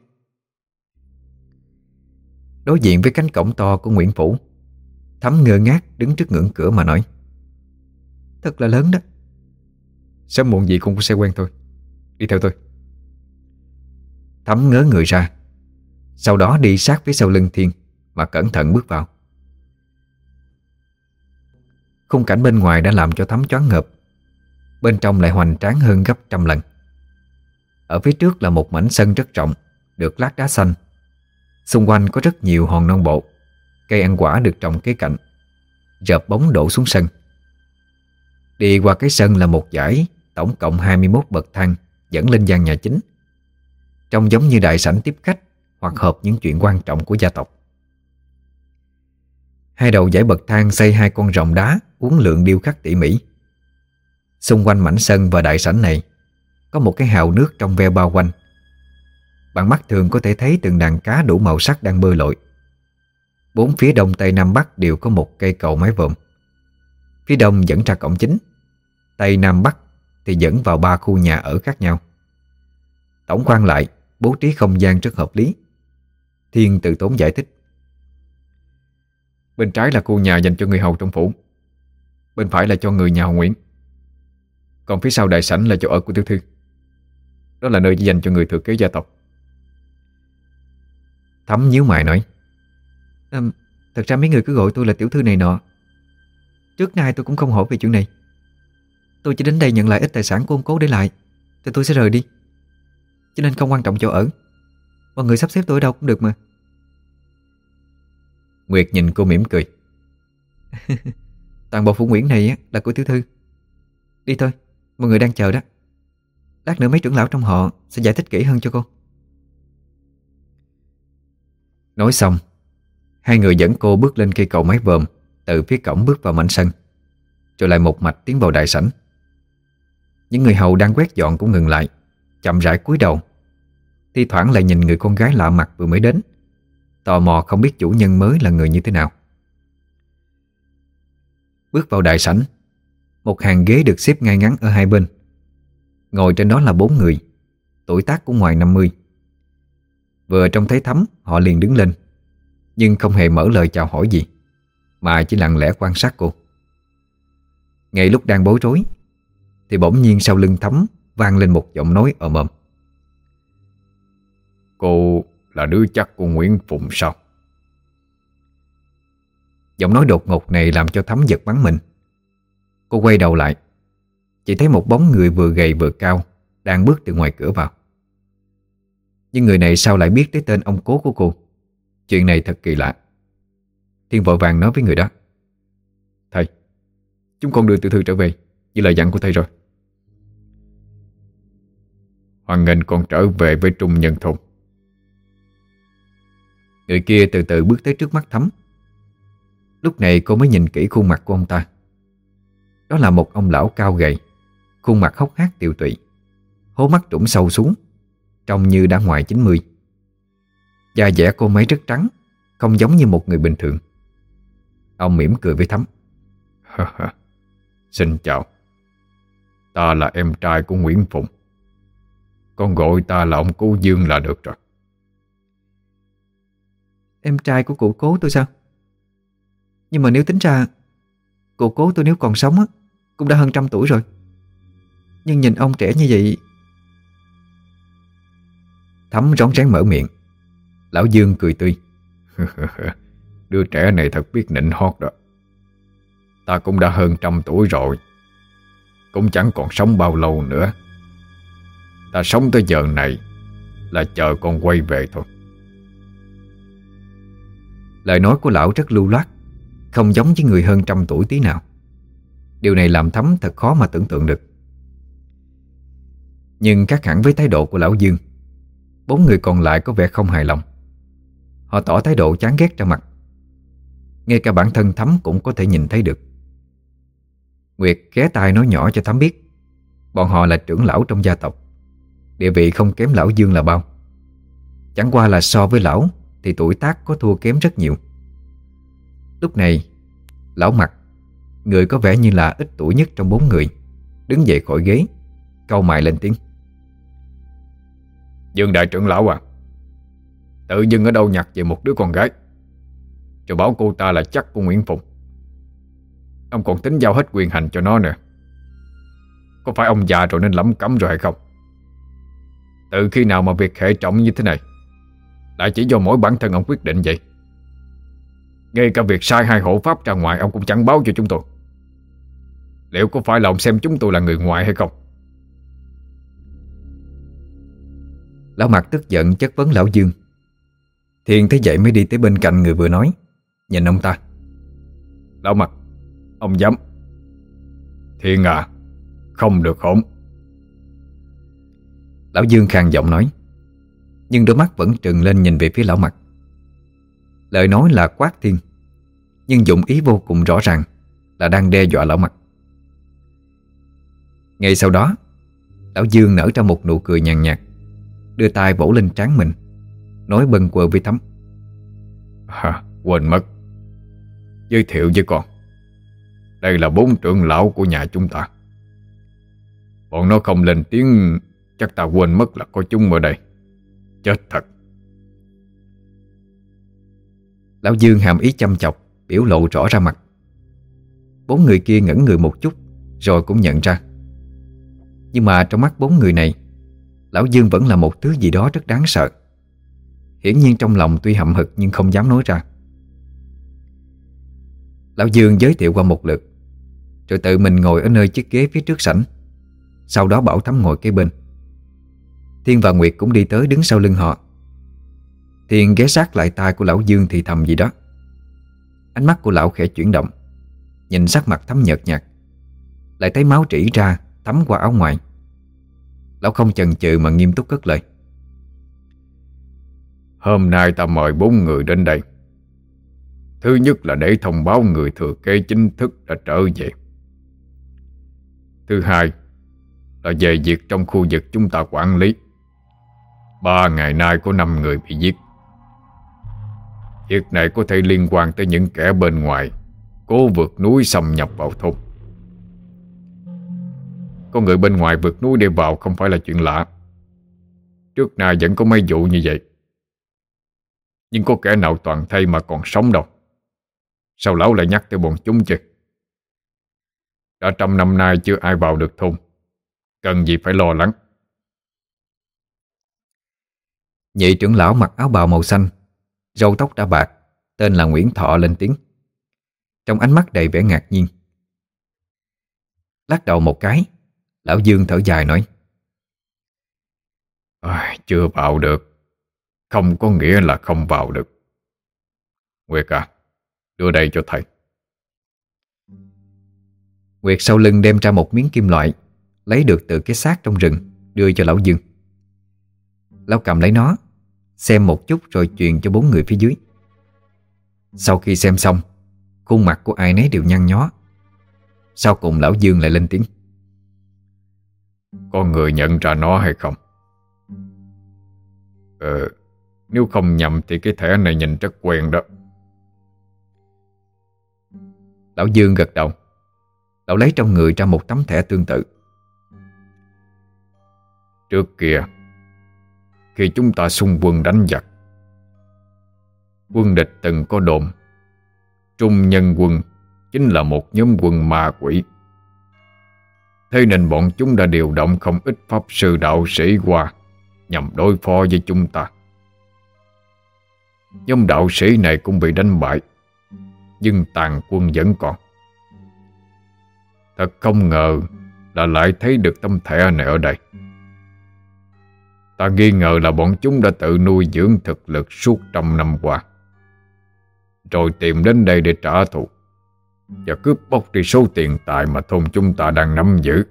Đối diện với cánh cổng to của Nguyễn Phủ, Thắm ngơ ngác đứng trước ngưỡng cửa mà nói: Thật là lớn đó. Sớm muộn gì cũng sẽ quen thôi. Đi theo tôi. Thắm ngớ người ra, sau đó đi sát phía sau lưng Thiên mà cẩn thận bước vào. Khung cảnh bên ngoài đã làm cho Thắm choáng ngợp. Bên trong lại hoành tráng hơn gấp trăm lần. Ở phía trước là một mảnh sân rất rộng, được lát đá xanh. Xung quanh có rất nhiều hòn non bộ, cây ăn quả được trồng kế cạnh, rợp bóng đổ xuống sân. Đi qua cái sân là một dãy tổng cộng hai mươi mốt bậc thang dẫn lên gian nhà chính, trông giống như đại sảnh tiếp khách hoặc họp những chuyện quan trọng của gia tộc. Hai đầu dãy bậc thang xây hai con rồng đá uốn lượn điêu khắc tỉ mỉ. Xung quanh mảnh sân và đại sảnh này có một cái hào nước trong veo bao quanh. Bằng mắt thường có thể thấy từng đàn cá đủ màu sắc đang bơi lội. Bốn phía đông tây nam bắc đều có một cây cầu mái vòm. Phía đông dẫn ra cổng chính, tây nam bắc thì dẫn vào ba khu nhà ở khác nhau. Tổng quan lại, bố trí không gian rất hợp lý. Thiên từ tốn giải thích: Bên trái là khu nhà dành cho người hầu trong phủ, Bên phải là cho người nhà họ Nguyễn, còn phía sau đại sảnh là chỗ ở của tiểu thư. Đó là nơi dành cho người thừa kế gia tộc. Thắm nhíu mày nói: à, Thật ra mấy người cứ gọi tôi là tiểu thư này nọ. Trước nay tôi cũng không hỏi về chuyện này. Tôi chỉ đến đây nhận lại ít tài sản của ông cố để lại, rồi tôi sẽ rời đi. Cho nên không quan trọng chỗ ở. Mọi người sắp xếp tôi ở đâu cũng được mà. Nguyệt nhìn cô mỉm cười. Toàn bộ phủ Nguyễn này là của tiểu thư. Đi thôi, mọi người đang chờ đó. Lát nữa mấy trưởng lão trong họ sẽ giải thích kỹ hơn cho cô. Nói xong, hai người dẫn cô bước lên cây cầu mái vòm, từ phía cổng bước vào mảnh sân, rồi lại một mạch tiến vào đại sảnh. Những người hầu đang quét dọn cũng ngừng lại, chậm rãi cúi đầu, thi thoảng lại nhìn người con gái lạ mặt vừa mới đến, tò mò không biết chủ nhân mới là người như thế nào. Bước vào đại sảnh, một hàng ghế được xếp ngay ngắn ở hai bên. Ngồi trên đó là bốn người, tuổi tác cũng ngoài năm mươi. Vừa trông thấy Thắm, họ liền đứng lên, nhưng không hề mở lời chào hỏi gì, mà chỉ lặng lẽ quan sát cô. Ngay lúc đang bối rối thì bỗng nhiên sau lưng Thắm vang lên một giọng nói ồm ồm: Cô là đứa chắc của Nguyễn Phụng sao? Giọng nói đột ngột này làm cho Thắm giật bắn mình. Cô quay đầu lại, chỉ thấy một bóng người vừa gầy vừa cao đang bước từ ngoài cửa vào. Nhưng người này sao lại biết tới tên ông cố của cô? Chuyện này thật kỳ lạ. Thiên vội vàng nói với người đó: Thầy, chúng con đưa tiểu thư trở về như lời dặn của thầy rồi. Hoan nghênh con trở về với Trung Nhân Thôn. Người kia từ từ bước tới trước mắt Thắm. Lúc này cô mới nhìn kỹ khuôn mặt của ông ta. Đó là một ông lão cao gầy, khuôn mặt hốc hác tiều tụy, hố mắt trũng sâu xuống, trông như đã ngoài chín mươi. Da dẻ cô mấy rất trắng, không giống như một người bình thường. Ông mỉm cười với Thắm: Xin chào, ta là em trai của Nguyễn Phụng. Con gọi ta là ông Cố Dương là được rồi. Em trai của cụ cố tôi sao? Nhưng mà nếu tính ra, cụ cố tôi nếu còn sống á, cũng đã hơn trăm tuổi rồi. Nhưng nhìn ông trẻ như vậy. Thắm rón rén mở miệng. Lão Dương cười tươi: Đứa trẻ này thật biết nịnh hót đó. Ta cũng đã hơn trăm tuổi rồi, cũng chẳng còn sống bao lâu nữa. Ta sống tới giờ này là chờ con quay về thôi. Lời nói của lão rất lưu loát, không giống với người hơn trăm tuổi tí nào. Điều này làm Thắm thật khó mà tưởng tượng được. Nhưng khác hẳn với thái độ của lão Dương, bốn người còn lại có vẻ không hài lòng. Họ tỏ thái độ chán ghét ra mặt. Ngay cả bản thân Thắm cũng có thể nhìn thấy được. Nguyệt ghé tai nói nhỏ cho Thắm biết bọn họ là trưởng lão trong gia tộc, địa vị không kém lão Dương là bao. Chẳng qua là so với lão thì tuổi tác có thua kém rất nhiều. Lúc này lão Mặt, người có vẻ như là ít tuổi nhất trong bốn người, đứng dậy khỏi ghế, cau mày lên tiếng: Dương đại trưởng lão à, tự dưng ở đâu nhặt về một đứa con gái, rồi bảo cô ta là chắc của Nguyễn Phụng. Ông còn tính giao hết quyền hành cho nó nữa. Có phải ông già rồi nên lẩm cẩm rồi hay không? Từ khi nào mà việc hệ trọng như thế này lại chỉ do mỗi bản thân ông quyết định vậy? Ngay cả việc sai hai hộ pháp ra ngoài ông cũng chẳng báo cho chúng tôi. Liệu có phải là ông xem chúng tôi là người ngoài hay không? Lão Mặt tức giận chất vấn lão Dương. Thiên thấy vậy mới đi tới bên cạnh người vừa nói, nhìn ông ta: Lão Mặt, ông dám? Thiên à, không được hỗn. Lão Dương khàn giọng nói, nhưng đôi mắt vẫn trừng lên nhìn về phía lão Mặt. Lời nói là quát Thiên, nhưng dụng ý vô cùng rõ ràng là đang đe dọa lão Mặt. Ngay sau đó, lão Dương nở ra một nụ cười nhàn nhạt, đưa tay vỗ lên trán mình, nói bâng quơ với Thắm: À, quên mất giới thiệu với con, đây là bốn trưởng lão của nhà chúng ta. Bọn nó không lên tiếng chắc ta quên mất là có chúng ở đây. Chết thật. Lão Dương hàm ý chăm chọc, biểu lộ rõ ra mặt. Bốn người kia ngẩn người một chút rồi cũng nhận ra. Nhưng mà trong mắt bốn người này, Lão Dương vẫn là một thứ gì đó rất đáng sợ. Hiển nhiên trong lòng tuy hậm hực nhưng không dám nói ra. Lão Dương giới thiệu qua một lượt, rồi tự mình ngồi ở nơi chiếc ghế phía trước sảnh. Sau đó bảo Thắm ngồi kế bên. Thiên và Nguyệt cũng đi tới đứng sau lưng họ. Thiên ghé sát lại tai của Lão Dương thì thầm gì đó. Ánh mắt của lão khẽ chuyển động, nhìn sắc mặt Thắm nhợt nhạt, lại thấy máu rỉ ra thấm qua áo ngoài. Lão không chần chừ mà nghiêm túc cất lời. Hôm nay ta mời bốn người đến đây. Thứ nhất là để thông báo người thừa kế chính thức đã trở về. Thứ hai là về việc trong khu vực chúng ta quản lý. Ba ngày nay có năm người bị giết. Việc này có thể liên quan tới những kẻ bên ngoài cố vượt núi xâm nhập vào thôn. Có người bên ngoài vượt núi để vào không phải là chuyện lạ. Trước nay vẫn có mấy vụ như vậy. Nhưng có kẻ nào toàn thây mà còn sống đâu. Sao lão lại nhắc tới bọn chúng chứ? Đã trăm năm nay chưa ai vào được thôn, cần gì phải lo lắng. Nhị trưởng lão mặc áo bào màu xanh, râu tóc đã bạc, tên là Nguyễn Thọ lên tiếng, trong ánh mắt đầy vẻ ngạc nhiên. Lắc đầu một cái, Lão Dương thở dài nói: à, Chưa vào được không có nghĩa là không vào được. Nguyệt à, đưa đây cho thầy. Nguyệt sau lưng đem ra một miếng kim loại lấy được từ cái xác trong rừng, đưa cho Lão Dương. Lão cầm lấy nó, xem một chút rồi truyền cho bốn người phía dưới. Sau khi xem xong, khuôn mặt của ai nấy đều nhăn nhó. Sau cùng Lão Dương lại lên tiếng: Có người nhận ra nó hay không? Ờ, nếu không nhầm thì cái thẻ này nhìn rất quen đó. Lão Dương gật đầu. Lão lấy trong người ra một tấm thẻ tương tự. Trước kia, khi chúng ta xung quân đánh giặc, quân địch từng có đồn Trung Nhân Quân chính là một nhóm quân ma quỷ. Thế nên bọn chúng đã điều động không ít pháp sư đạo sĩ qua nhằm đối phó với chúng ta. Nhóm đạo sĩ này cũng bị đánh bại, nhưng tàn quân vẫn còn. Thật không ngờ là lại thấy được tấm thẻ này ở đây. Ta nghi ngờ là bọn chúng đã tự nuôi dưỡng thực lực suốt trăm năm qua, rồi tìm đến đây để trả thù và cướp bóc đi số tiền tài mà thôn chúng ta đang nắm giữ.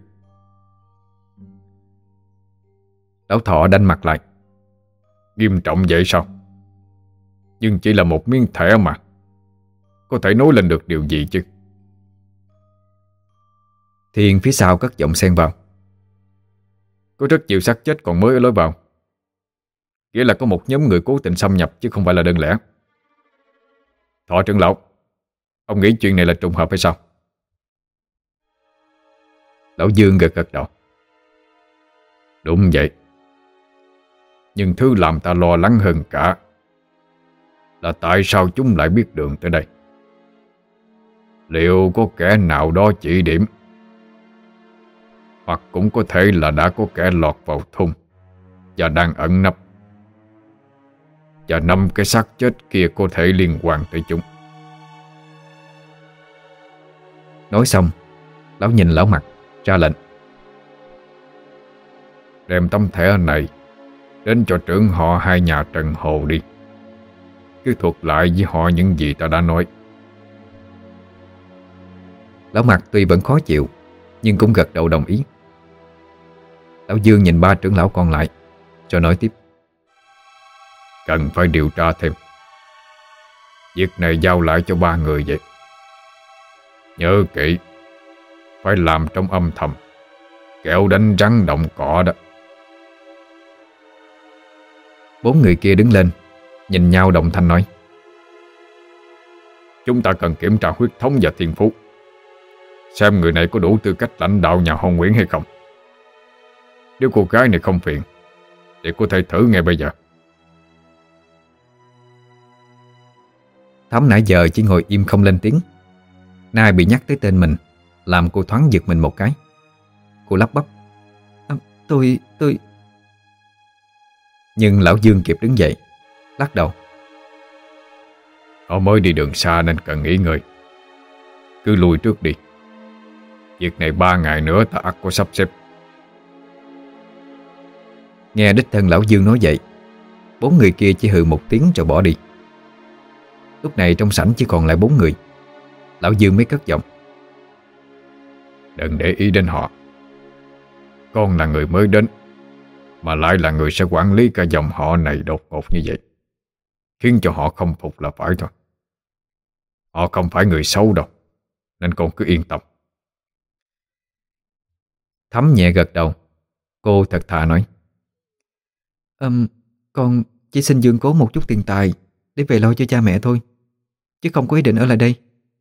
Lão Thọ đanh mặt lại. Nghiêm trọng vậy sao? Nhưng chỉ là một miếng thẻ mà, có thể nói lên được điều gì chứ? Thiên phía sau cất giọng xen vào: Có rất nhiều xác chết còn mới ở lối vào, nghĩa là có một nhóm người cố tình xâm nhập chứ không phải là đơn lẻ. Thọ trưởng lão, ông nghĩ chuyện này là trùng hợp hay sao? Lão Dương gật gật đầu. Đúng vậy. Nhưng thứ làm ta lo lắng hơn cả là tại sao chúng lại biết đường tới đây. Liệu có kẻ nào đó chỉ điểm, hoặc cũng có thể là đã có kẻ lọt vào thôn và đang ẩn nấp, và năm cái xác chết kia có thể liên quan tới chúng. Nói xong, lão nhìn Lão Mặt ra lệnh: Đem tấm thẻ này đến cho trưởng họ hai nhà Trần Hồ đi. Cứ thuật lại với họ những gì ta đã nói. Lão Mặt tuy vẫn khó chịu, nhưng cũng gật đầu đồng ý. Lão Dương nhìn ba trưởng lão còn lại rồi nói tiếp: Cần phải điều tra thêm. Việc này giao lại cho ba người vậy. Nhớ kỹ, phải làm trong âm thầm, kẻo đánh rắn động cỏ đó. Bốn người kia đứng lên, nhìn nhau đồng thanh nói: Chúng ta cần kiểm tra huyết thống và thiên phú, xem người này có đủ tư cách lãnh đạo nhà họ Nguyễn hay không. Nếu cô gái này không phiền thì có thể thử ngay bây giờ. Thắm nãy giờ chỉ ngồi im không lên tiếng. Nay bị nhắc tới tên mình làm cô thoáng giật mình một cái. Cô lắp bắp: à, Tôi, tôi Nhưng lão Dương kịp đứng dậy, lắc đầu: Họ mới đi đường xa nên cần nghỉ ngơi. Cứ lui trước đi. Việc này ba ngày nữa ta ắt có sắp xếp. Nghe đích thân lão Dương nói vậy, bốn người kia chỉ hừ một tiếng rồi bỏ đi. Lúc này trong sảnh chỉ còn lại bốn người. Lão Dương mới cất giọng: Đừng để ý đến họ. Con là người mới đến, mà lại là người sẽ quản lý cả dòng họ này đột ngột như vậy, khiến cho họ không phục là phải thôi. Họ không phải người xấu đâu, nên con cứ yên tâm. Thắm nhẹ gật đầu. Cô thật thà nói: um, Con chỉ xin Dương cố một chút tiền tài để về lo cho cha mẹ thôi, chứ không có ý định ở lại đây.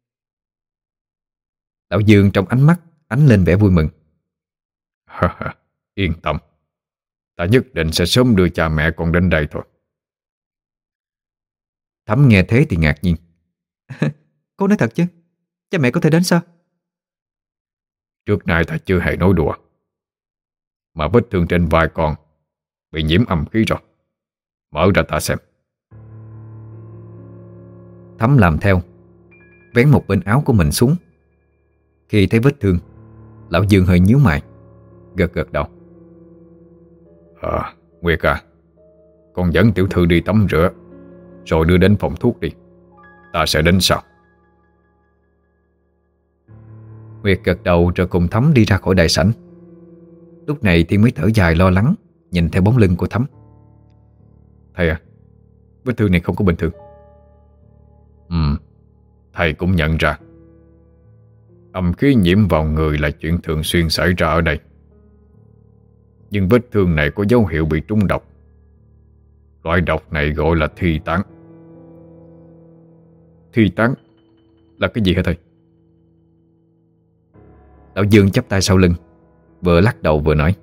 Lão Dương trong ánh mắt ánh lên vẻ vui mừng: Yên tâm, ta nhất định sẽ sớm đưa cha mẹ con đến đây thôi. Thắm nghe thế thì ngạc nhiên: Cô nói thật chứ? Cha mẹ có thể đến sao? Trước nay ta chưa hề nói đùa. Mà vết thương trên vai con bị nhiễm âm khí rồi. Mở ra ta xem. Thắm làm theo, vén một bên áo của mình xuống. Khi thấy vết thương, lão Dương hơi nhíu mày, gật gật đầu: À, Nguyệt à, con dẫn tiểu thư đi tắm rửa, rồi đưa đến phòng thuốc đi. Ta sẽ đến sau. Nguyệt gật đầu rồi cùng Thắm đi ra khỏi đại sảnh. Lúc này thì mới thở dài lo lắng, nhìn theo bóng lưng của Thắm: Thầy à, vết thương này không có bình thường. Ừ, thầy cũng nhận ra âm khí nhiễm vào người là chuyện thường xuyên xảy ra ở đây. Nhưng vết thương này có dấu hiệu bị trúng độc. Loại độc này gọi là thi tán. Thi tán là cái gì hả thầy? Lão Dương chắp tay sau lưng, vừa lắc đầu vừa nói: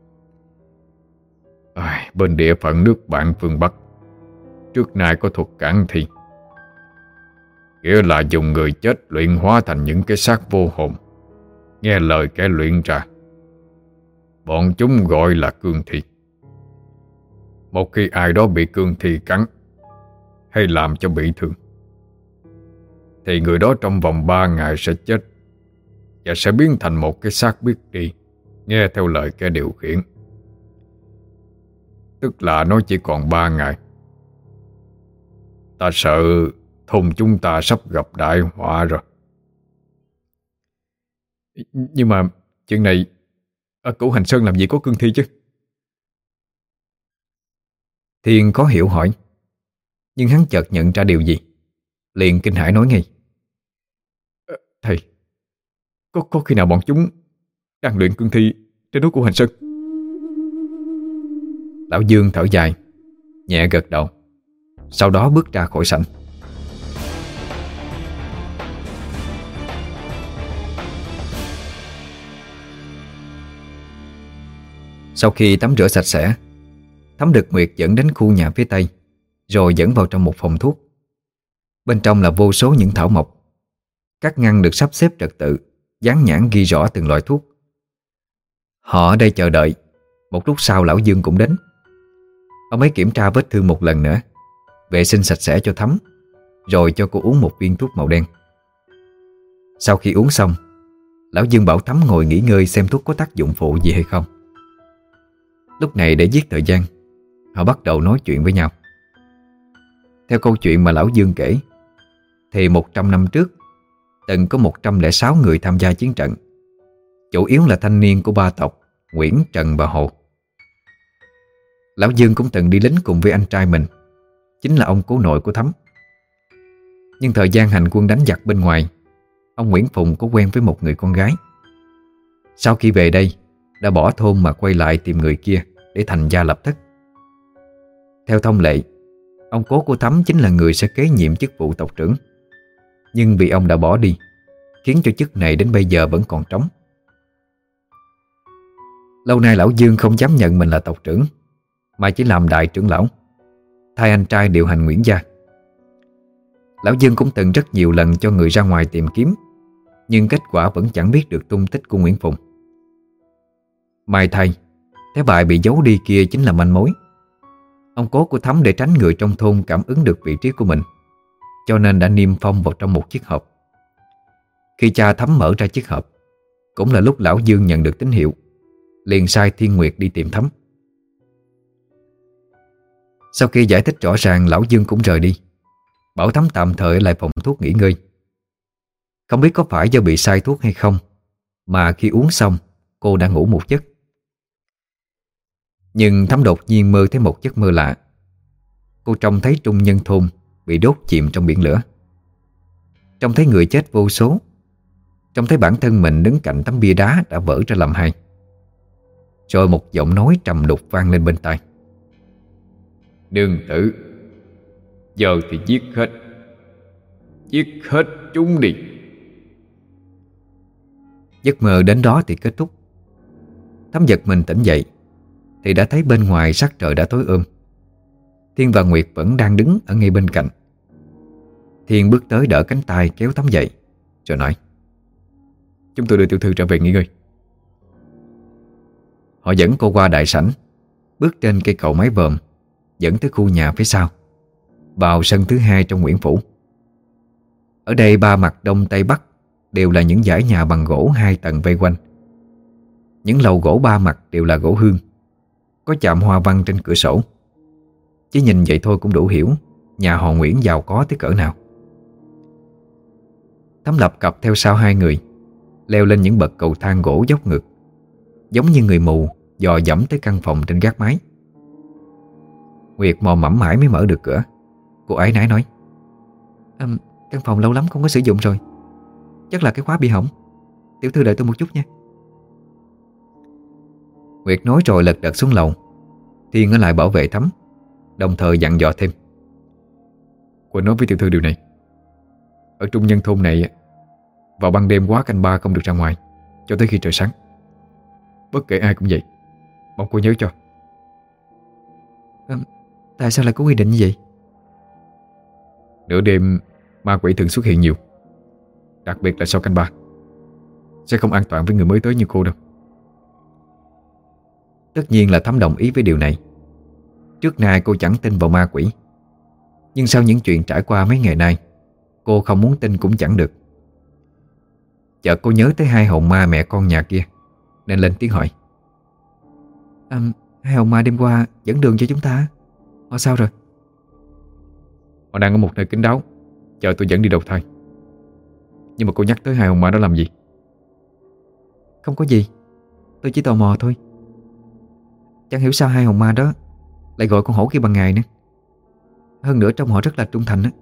à, Bên địa phận nước bạn phương Bắc trước nay có thuật cản thi, nghĩa là dùng người chết luyện hóa thành những cái xác vô hồn, nghe lời kẻ luyện ra. Bọn chúng gọi là cương thi. Một khi ai đó bị cương thi cắn hay làm cho bị thương, thì người đó trong vòng ba ngày sẽ chết và sẽ biến thành một cái xác biết đi, nghe theo lời kẻ điều khiển. Tức là nó chỉ còn ba ngày. Ta sợ thôn chúng ta sắp gặp đại họa rồi. Nhưng mà chuyện này ở Cửu Hành Sơn làm gì có cương thi chứ? Thiên khó hiểu hỏi, nhưng hắn chợt nhận ra điều gì, liền kinh hãi nói ngay: à, Thầy, có, có khi nào bọn chúng đang luyện cương thi trên núi Cửu Hành Sơn? Lão Dương thở dài, nhẹ gật đầu, sau đó bước ra khỏi sảnh. Sau khi tắm rửa sạch sẽ, Thắm được Nguyệt dẫn đến khu nhà phía tây, rồi dẫn vào trong một phòng thuốc. Bên trong là vô số những thảo mộc. Các ngăn được sắp xếp trật tự, dán nhãn ghi rõ từng loại thuốc. Họ ở đây chờ đợi. Một lúc sau lão Dương cũng đến. Ông ấy kiểm tra vết thương một lần nữa, vệ sinh sạch sẽ cho Thắm, rồi cho cô uống một viên thuốc màu đen. Sau khi uống xong, lão Dương bảo Thắm ngồi nghỉ ngơi xem thuốc có tác dụng phụ gì hay không. Lúc này để giết thời gian, họ bắt đầu nói chuyện với nhau. Theo câu chuyện mà lão Dương kể, thì một trăm năm trước từng có một trăm lẻ sáu người tham gia chiến trận, chủ yếu là thanh niên của ba tộc Nguyễn, Trần và Hồ. Lão Dương cũng từng đi lính cùng với anh trai mình, chính là ông cố nội của Thắm. Nhưng thời gian hành quân đánh giặc bên ngoài, ông Nguyễn Phùng có quen với một người con gái. Sau khi về đây, đã bỏ thôn mà quay lại tìm người kia để thành gia lập thất. Theo thông lệ, ông cố của Thắm chính là người sẽ kế nhiệm chức vụ tộc trưởng. Nhưng vì ông đã bỏ đi, khiến cho chức này đến bây giờ vẫn còn trống. Lâu nay lão Dương không dám nhận mình là tộc trưởng, mà chỉ làm đại trưởng lão, thay anh trai điều hành Nguyễn gia. Lão Dương cũng từng rất nhiều lần cho người ra ngoài tìm kiếm, Nhưng kết quả vẫn chẳng biết được tung tích của Nguyễn Phụng. May thay, cái bài bị giấu đi kia chính là manh mối. Ông cố của Thắm để tránh người trong thôn cảm ứng được vị trí của mình, cho nên đã niêm phong vào trong một chiếc hộp. Khi cha Thắm mở ra chiếc hộp, cũng là lúc lão Dương nhận được tín hiệu, liền sai Thiên Nguyệt đi tìm Thắm. Sau khi giải thích rõ ràng, lão Dương cũng rời đi, bảo Thắm tạm thời ở lại phòng thuốc nghỉ ngơi. Không biết có phải do bị sai thuốc hay không, mà khi uống xong cô đã ngủ một giấc. Nhưng Thắm đột nhiên mơ thấy một giấc mơ lạ. Cô trông thấy trung nhân thôn bị đốt chìm trong biển lửa, trông thấy người chết vô số, trông thấy bản thân mình đứng cạnh tấm bia đá đã vỡ ra làm hai. Rồi một giọng nói trầm đục vang lên bên tai: Nương tử, giờ thì giết hết, giết hết chúng đi. Giấc mơ đến đó thì kết thúc. Thắm giật mình tỉnh dậy thì đã thấy bên ngoài sắc trời đã tối ôm. Thiên và Nguyệt vẫn đang đứng ở ngay bên cạnh. Thiên bước tới đỡ cánh tay kéo Thắm dậy, rồi nói: Chúng tôi đưa tiểu thư trở về nghỉ ngơi. Họ dẫn cô qua đại sảnh, bước trên cây cầu mái vòm dẫn tới khu nhà phía sau, vào sân thứ hai trong Nguyễn Phủ. Ở đây ba mặt đông tây bắc đều là những dãy nhà bằng gỗ hai tầng vây quanh. Những lầu gỗ ba mặt đều là gỗ hương, có chạm hoa văn trên cửa sổ. Chỉ nhìn vậy thôi cũng đủ hiểu nhà họ Nguyễn giàu có tới cỡ nào. Thắm lập cập theo sau hai người, leo lên những bậc cầu thang gỗ dốc ngược, giống như người mù dò dẫm tới căn phòng trên gác mái. Nguyệt mò mẫm mãi mới mở được cửa. Cô áy náy nói: à, Căn phòng lâu lắm không có sử dụng rồi, chắc là cái khóa bị hỏng. Tiểu thư đợi tôi một chút nha. Nguyệt nói rồi lật đật xuống lầu. Thiên ở lại bảo vệ Thắm, đồng thời dặn dò thêm: Quỳnh nói với tiểu thư điều này. Ở trung nhân thôn này, vào ban đêm quá canh ba không được ra ngoài cho tới khi trời sáng. Bất kể ai cũng vậy, mong cô nhớ cho. à, Tại sao lại có quy định như vậy? Nửa đêm ma quỷ thường xuất hiện nhiều, đặc biệt là sau canh ba. Sẽ không an toàn với người mới tới như cô đâu. Tất nhiên là Thắm đồng ý với điều này. Trước nay cô chẳng tin vào ma quỷ, nhưng sau những chuyện trải qua mấy ngày nay, cô không muốn tin cũng chẳng được. Chợt cô nhớ tới hai hồn ma mẹ con nhà kia, nên lên tiếng hỏi: à, Hai hồn ma đêm qua dẫn đường cho chúng ta, họ sao rồi? Họ đang ở một nơi kín đáo, chờ tôi dẫn đi đầu thai. Nhưng mà cô nhắc tới hai hồn ma đó làm gì? Không có gì, tôi chỉ tò mò thôi. Chẳng hiểu sao hai hồn ma đó lại gọi con hổ kia bằng ngày nữa. Hơn nữa trông họ rất là trung thành á.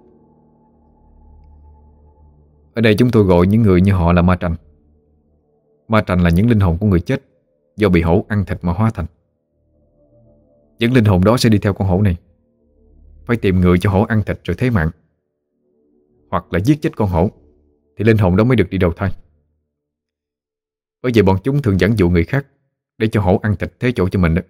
Ở đây chúng tôi gọi những người như họ là ma trành. Ma trành là những linh hồn của người chết do bị hổ ăn thịt mà hóa thành. Những linh hồn đó sẽ đi theo con hổ này, phải tìm người cho hổ ăn thịt rồi thế mạng, hoặc là giết chết con hổ thì linh hồn đó mới được đi đầu thai. Bởi vậy bọn chúng thường dẫn dụ người khác để cho hổ ăn thịt thế chỗ cho mình đó.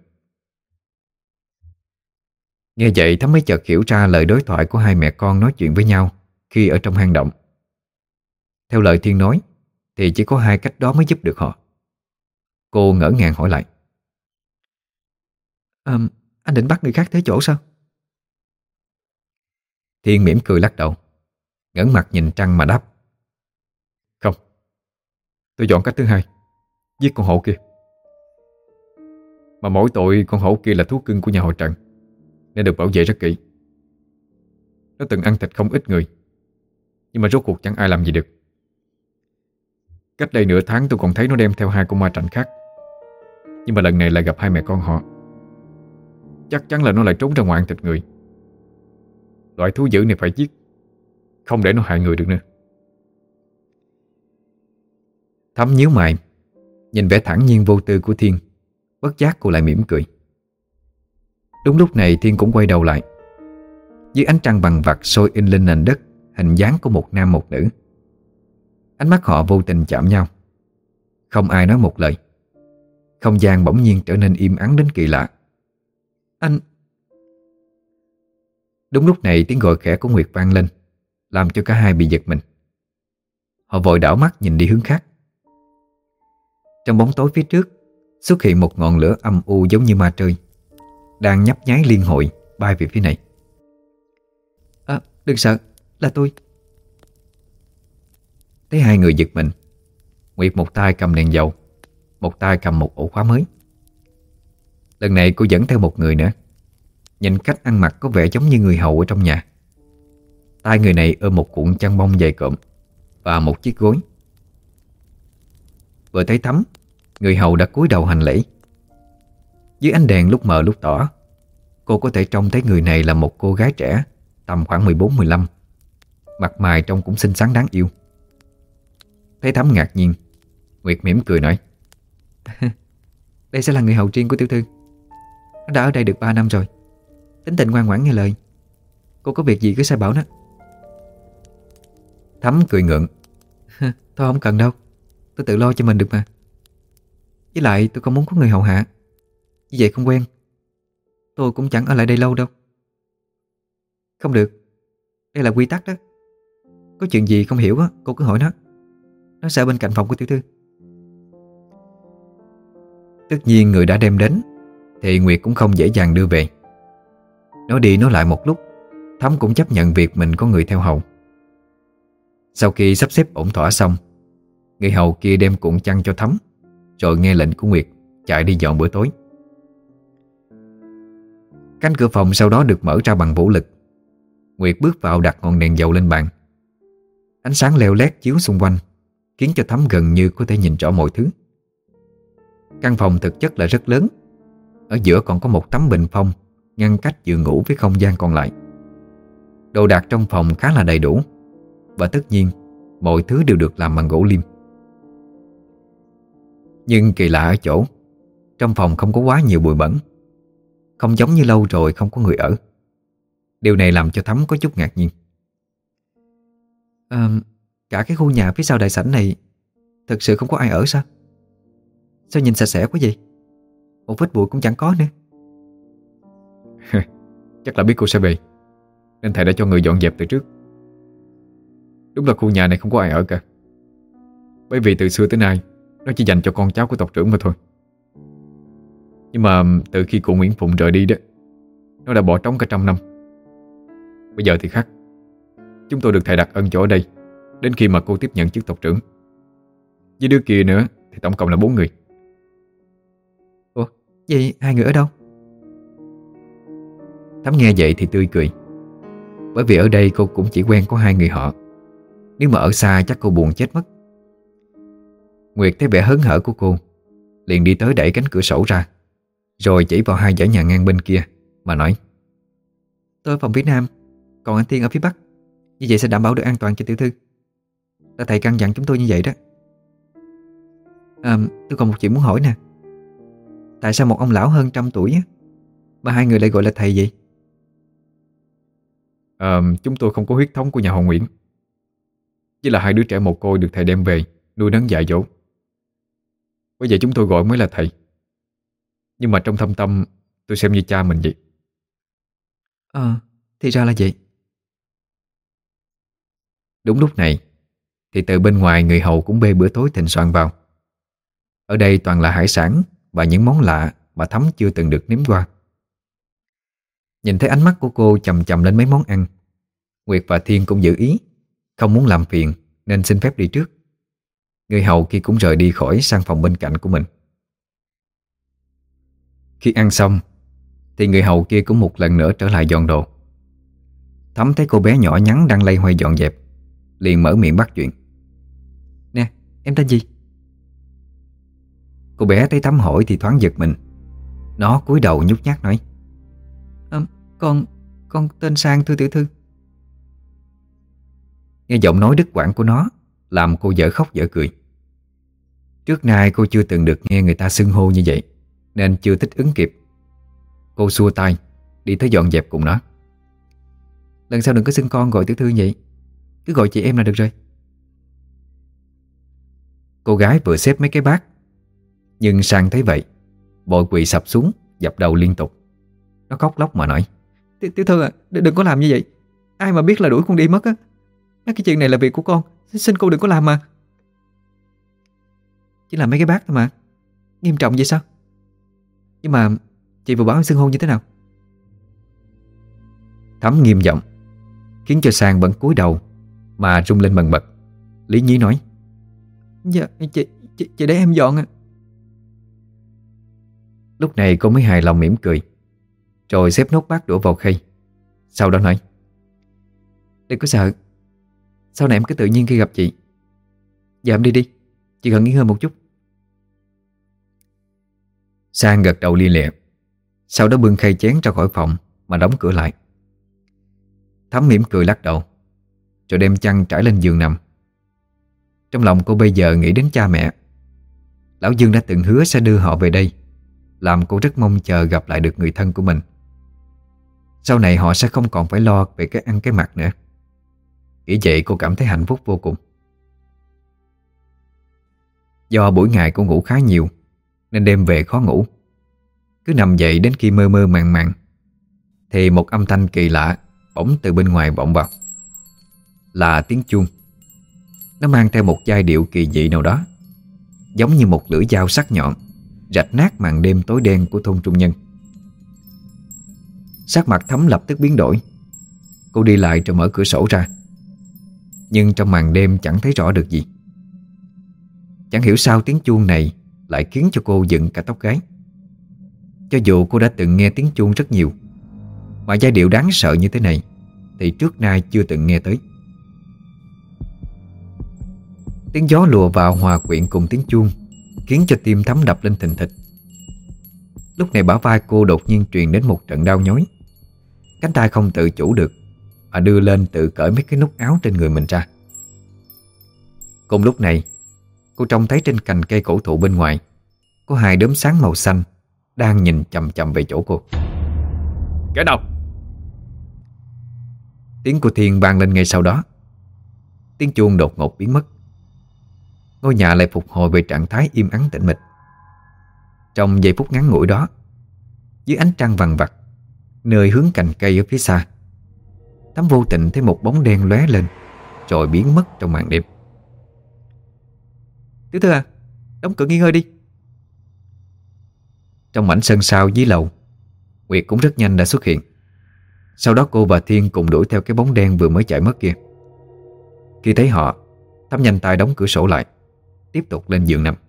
Nghe vậy Thắm mới chợt hiểu ra lời đối thoại của hai mẹ con nói chuyện với nhau khi ở trong hang động. Theo lời Thiên nói thì chỉ có hai cách đó mới giúp được họ. Cô ngỡ ngàng hỏi lại: à, Anh định bắt người khác thế chỗ sao? Thiên mỉm cười lắc đầu, ngẩng mặt nhìn trăng mà đáp: Không, tôi chọn cách thứ hai, giết con hổ kia. Mà mỗi tội con hổ kia là thú cưng của nhà họ Trần, nên được bảo vệ rất kỹ. Nó từng ăn thịt không ít người, nhưng mà rốt cuộc chẳng ai làm gì được. Cách đây nửa tháng tôi còn thấy nó đem theo hai con ma trành khác, nhưng mà lần này lại gặp hai mẹ con họ. Chắc chắn là nó lại trốn ra ngoài ăn thịt người. Loại thú dữ này phải giết, không để nó hại người được nữa. Thắm nhíu mày, nhìn vẻ thản nhiên vô tư của Thiên, bất giác cô lại mỉm cười. Đúng lúc này Thiên cũng quay đầu lại. Dưới ánh trăng bằng vặt soi in lên nền đất hình dáng của một nam một nữ. Ánh mắt họ vô tình chạm nhau. Không ai nói một lời. Không gian bỗng nhiên trở nên im ắng đến kỳ lạ. Anh... Đúng lúc này tiếng gọi khẽ của Nguyệt vang lên, làm cho cả hai bị giật mình. Họ vội đảo mắt nhìn đi hướng khác. Trong bóng tối phía trước xuất hiện một ngọn lửa âm u giống như ma trời, đang nhấp nháy liên hồi bay về phía này. À, đừng sợ, là tôi. Thấy hai người giật mình, Nguyệt một tay cầm đèn dầu, một tay cầm một ổ khóa mới. Lần này cô dẫn theo một người nữa. Nhìn cách ăn mặc có vẻ giống như người hầu ở trong nhà. Tay người này ôm một cuộn chăn bông dày cộm và một chiếc gối. Vừa thấy Thắm, người hầu đã cúi đầu hành lễ. Dưới ánh đèn lúc mờ lúc tỏ, cô có thể trông thấy người này là một cô gái trẻ, tầm khoảng mười bốn mười lăm. Mặt mày trông cũng xinh xắn đáng yêu. Thấy Thắm ngạc nhiên, Nguyệt mỉm cười nói: Đây sẽ là người hầu riêng của tiểu thư. Nó đã ở đây được ba năm rồi, tính tình ngoan ngoãn nghe lời. Cô có việc gì cứ sai bảo nó. Thắm cười ngượng: Thôi không cần đâu, tôi tự lo cho mình được mà. Với lại tôi không muốn có người hầu hạ, như vậy không quen. Tôi cũng chẳng ở lại đây lâu đâu. Không được, đây là quy tắc đó. Có chuyện gì không hiểu á, cô cứ hỏi nó. Nó sẽ ở bên cạnh phòng của tiểu thư. Tất nhiên người đã đem đến thì Nguyệt cũng không dễ dàng đưa về. Nói đi nói lại một lúc, Thắm cũng chấp nhận việc mình có người theo hầu. Sau khi sắp xếp ổn thỏa xong, người hầu kia đem cuộn chăn cho Thắm, rồi nghe lệnh của Nguyệt chạy đi dọn bữa tối. Cánh cửa phòng sau đó được mở ra bằng vũ lực. Nguyệt bước vào đặt ngọn đèn dầu lên bàn. Ánh sáng leo lét chiếu xung quanh, khiến cho Thắm gần như có thể nhìn rõ mọi thứ. Căn phòng thực chất là rất lớn. Ở giữa còn có một tấm bình phong ngăn cách giường ngủ với không gian còn lại. Đồ đạc trong phòng khá là đầy đủ, và tất nhiên mọi thứ đều được làm bằng gỗ lim. Nhưng kỳ lạ ở chỗ, trong phòng không có quá nhiều bụi bẩn, không giống như lâu rồi không có người ở. Điều này làm cho Thắm có chút ngạc nhiên. à, Cả cái khu nhà phía sau đại sảnh này thực sự không có ai ở sao? Sao nhìn sạch sẽ quá vậy? Một vết bụi cũng chẳng có nữa. Chắc là biết cô sẽ về, nên thầy đã cho người dọn dẹp từ trước. Đúng là khu nhà này không có ai ở cả, bởi vì từ xưa tới nay nó chỉ dành cho con cháu của tộc trưởng mà thôi. Nhưng mà từ khi cụ Nguyễn Phụng rời đi đó, nó đã bỏ trống cả trăm năm. Bây giờ thì khác. Chúng tôi được thầy đặt ân chỗ ở đây đến khi mà cô tiếp nhận chức tộc trưởng. Với đứa kia nữa thì tổng cộng là bốn người. Ủa, vậy hai người ở đâu? Thắm nghe vậy thì tươi cười, bởi vì ở đây cô cũng chỉ quen có hai người họ. Nếu mà ở xa chắc cô buồn chết mất. Nguyệt thấy vẻ hớn hở của cô, liền đi tới đẩy cánh cửa sổ ra, rồi chỉ vào hai dãy nhà ngang bên kia mà nói: Tôi ở phòng phía nam, còn anh Thiên ở phía bắc. Như vậy sẽ đảm bảo được an toàn cho tiểu thư. Là thầy căn dặn chúng tôi như vậy đó. à, Tôi còn một chuyện muốn hỏi nè. Tại sao một ông lão hơn trăm tuổi á, mà hai người lại gọi là thầy vậy? à, Chúng tôi không có huyết thống của nhà họ Nguyễn. Chỉ là hai đứa trẻ mồ côi được thầy đem về nuôi nấng dạy dỗ, bởi vậy chúng tôi gọi mới là thầy. Nhưng mà trong thâm tâm tôi xem như cha mình vậy. Ờ, thì ra là vậy. Đúng lúc này thì từ bên ngoài người hầu cũng bê bữa tối thịnh soạn vào. Ở đây toàn là hải sản và những món lạ mà Thắm chưa từng được nếm qua. Nhìn thấy ánh mắt của cô chầm chầm lên mấy món ăn, Nguyệt và Thiên cũng giữ ý, không muốn làm phiền nên xin phép đi trước. Người hầu kia cũng rời đi khỏi sang phòng bên cạnh của mình. Khi ăn xong thì người hầu kia cũng một lần nữa trở lại dọn đồ. Thắm thấy cô bé nhỏ nhắn đang loay hoay dọn dẹp, liền mở miệng bắt chuyện: Nè, em tên gì? Cô bé thấy Thắm hỏi thì thoáng giật mình. Nó cúi đầu nhút nhát nói: à, Con, con tên Sang thưa tiểu thư. Nghe giọng nói đứt quãng của nó làm cô dở khóc dở cười. Trước nay cô chưa từng được nghe người ta xưng hô như vậy, nên chưa thích ứng kịp. Cô xua tay đi tới dọn dẹp cùng nó. Lần sau đừng có xưng con gọi tiểu thư vậy, cứ gọi chị em là được rồi. Cô gái vừa xếp mấy cái bát, nhưng Sang thấy vậy vội quỳ sập xuống dập đầu liên tục. Nó khóc lóc mà nói: Tiểu thư à, đừng có làm như vậy. Ai mà biết là đuổi con đi mất á. Cái chuyện này là việc của con, xin cô đừng có làm mà. Chỉ là mấy cái bát thôi mà, nghiêm trọng vậy sao? Nhưng mà chị vừa bảo em xưng hô như thế nào? Thắm nghiêm giọng, khiến cho Sang vẫn cúi đầu mà rung lên bần bật. Lý nhí nói: Dạ chị, chị, chị để em dọn ạ. Lúc này cô mới hài lòng mỉm cười, rồi xếp nốt bát đũa vào khay. Sau đó nói: Đừng có sợ, sau này em cứ tự nhiên khi gặp chị. Giờ em đi đi, chị cần nghỉ ngơi một chút. Sang gật đầu lia lịa, sau đó bưng khay chén ra khỏi phòng mà đóng cửa lại. Thắm mỉm cười lắc đầu, rồi đem chăn trải lên giường nằm. Trong lòng cô bây giờ nghĩ đến cha mẹ. Lão Dương đã từng hứa sẽ đưa họ về đây, làm cô rất mong chờ gặp lại được người thân của mình. Sau này họ sẽ không còn phải lo về cái ăn cái mặc nữa. Nghĩ vậy cô cảm thấy hạnh phúc vô cùng. Do buổi ngày cô ngủ khá nhiều nên đêm về khó ngủ. Cứ nằm dậy đến khi mơ mơ màng màng thì một âm thanh kỳ lạ bỗng từ bên ngoài vọng vào. Là tiếng chuông. Nó mang theo một giai điệu kỳ dị nào đó, giống như một lưỡi dao sắc nhọn rạch nát màn đêm tối đen của thôn Trung Nhân. Sắc mặt Thắm lập tức biến đổi. Cô đi lại rồi mở cửa sổ ra, nhưng trong màn đêm chẳng thấy rõ được gì. Chẳng hiểu sao tiếng chuông này lại khiến cho cô dựng cả tóc gáy. Cho dù cô đã từng nghe tiếng chuông rất nhiều, mà giai điệu đáng sợ như thế này thì trước nay chưa từng nghe tới. Tiếng gió lùa vào hòa quyện cùng tiếng chuông, khiến cho tim Thắm đập lên thình thịch. Lúc này bả vai cô đột nhiên truyền đến một trận đau nhói. Cánh tay không tự chủ được mà đưa lên tự cởi mấy cái nút áo trên người mình ra. Cùng lúc này, cô trông thấy trên cành cây cổ thụ bên ngoài có hai đốm sáng màu xanh đang nhìn chằm chằm về chỗ cô. Kẻ nào? Tiếng của Thiên vang lên ngay sau đó. Tiếng chuông đột ngột biến mất. Ngôi nhà lại phục hồi về trạng thái im ắng tĩnh mịch. Trong giây phút ngắn ngủi đó, dưới ánh trăng vằn vặt, nơi hướng cành cây ở phía xa, Thắm vô tình thấy một bóng đen lóe lên rồi biến mất trong màn đêm. Tiểu thư à, đóng cửa nghỉ ngơi đi. Trong mảnh sân sau dưới lầu, Nguyệt cũng rất nhanh đã xuất hiện. Sau đó cô và Thiên cùng đuổi theo cái bóng đen vừa mới chạy mất kia. Khi thấy họ, Thắm nhanh tay đóng cửa sổ lại, tiếp tục lên giường nằm.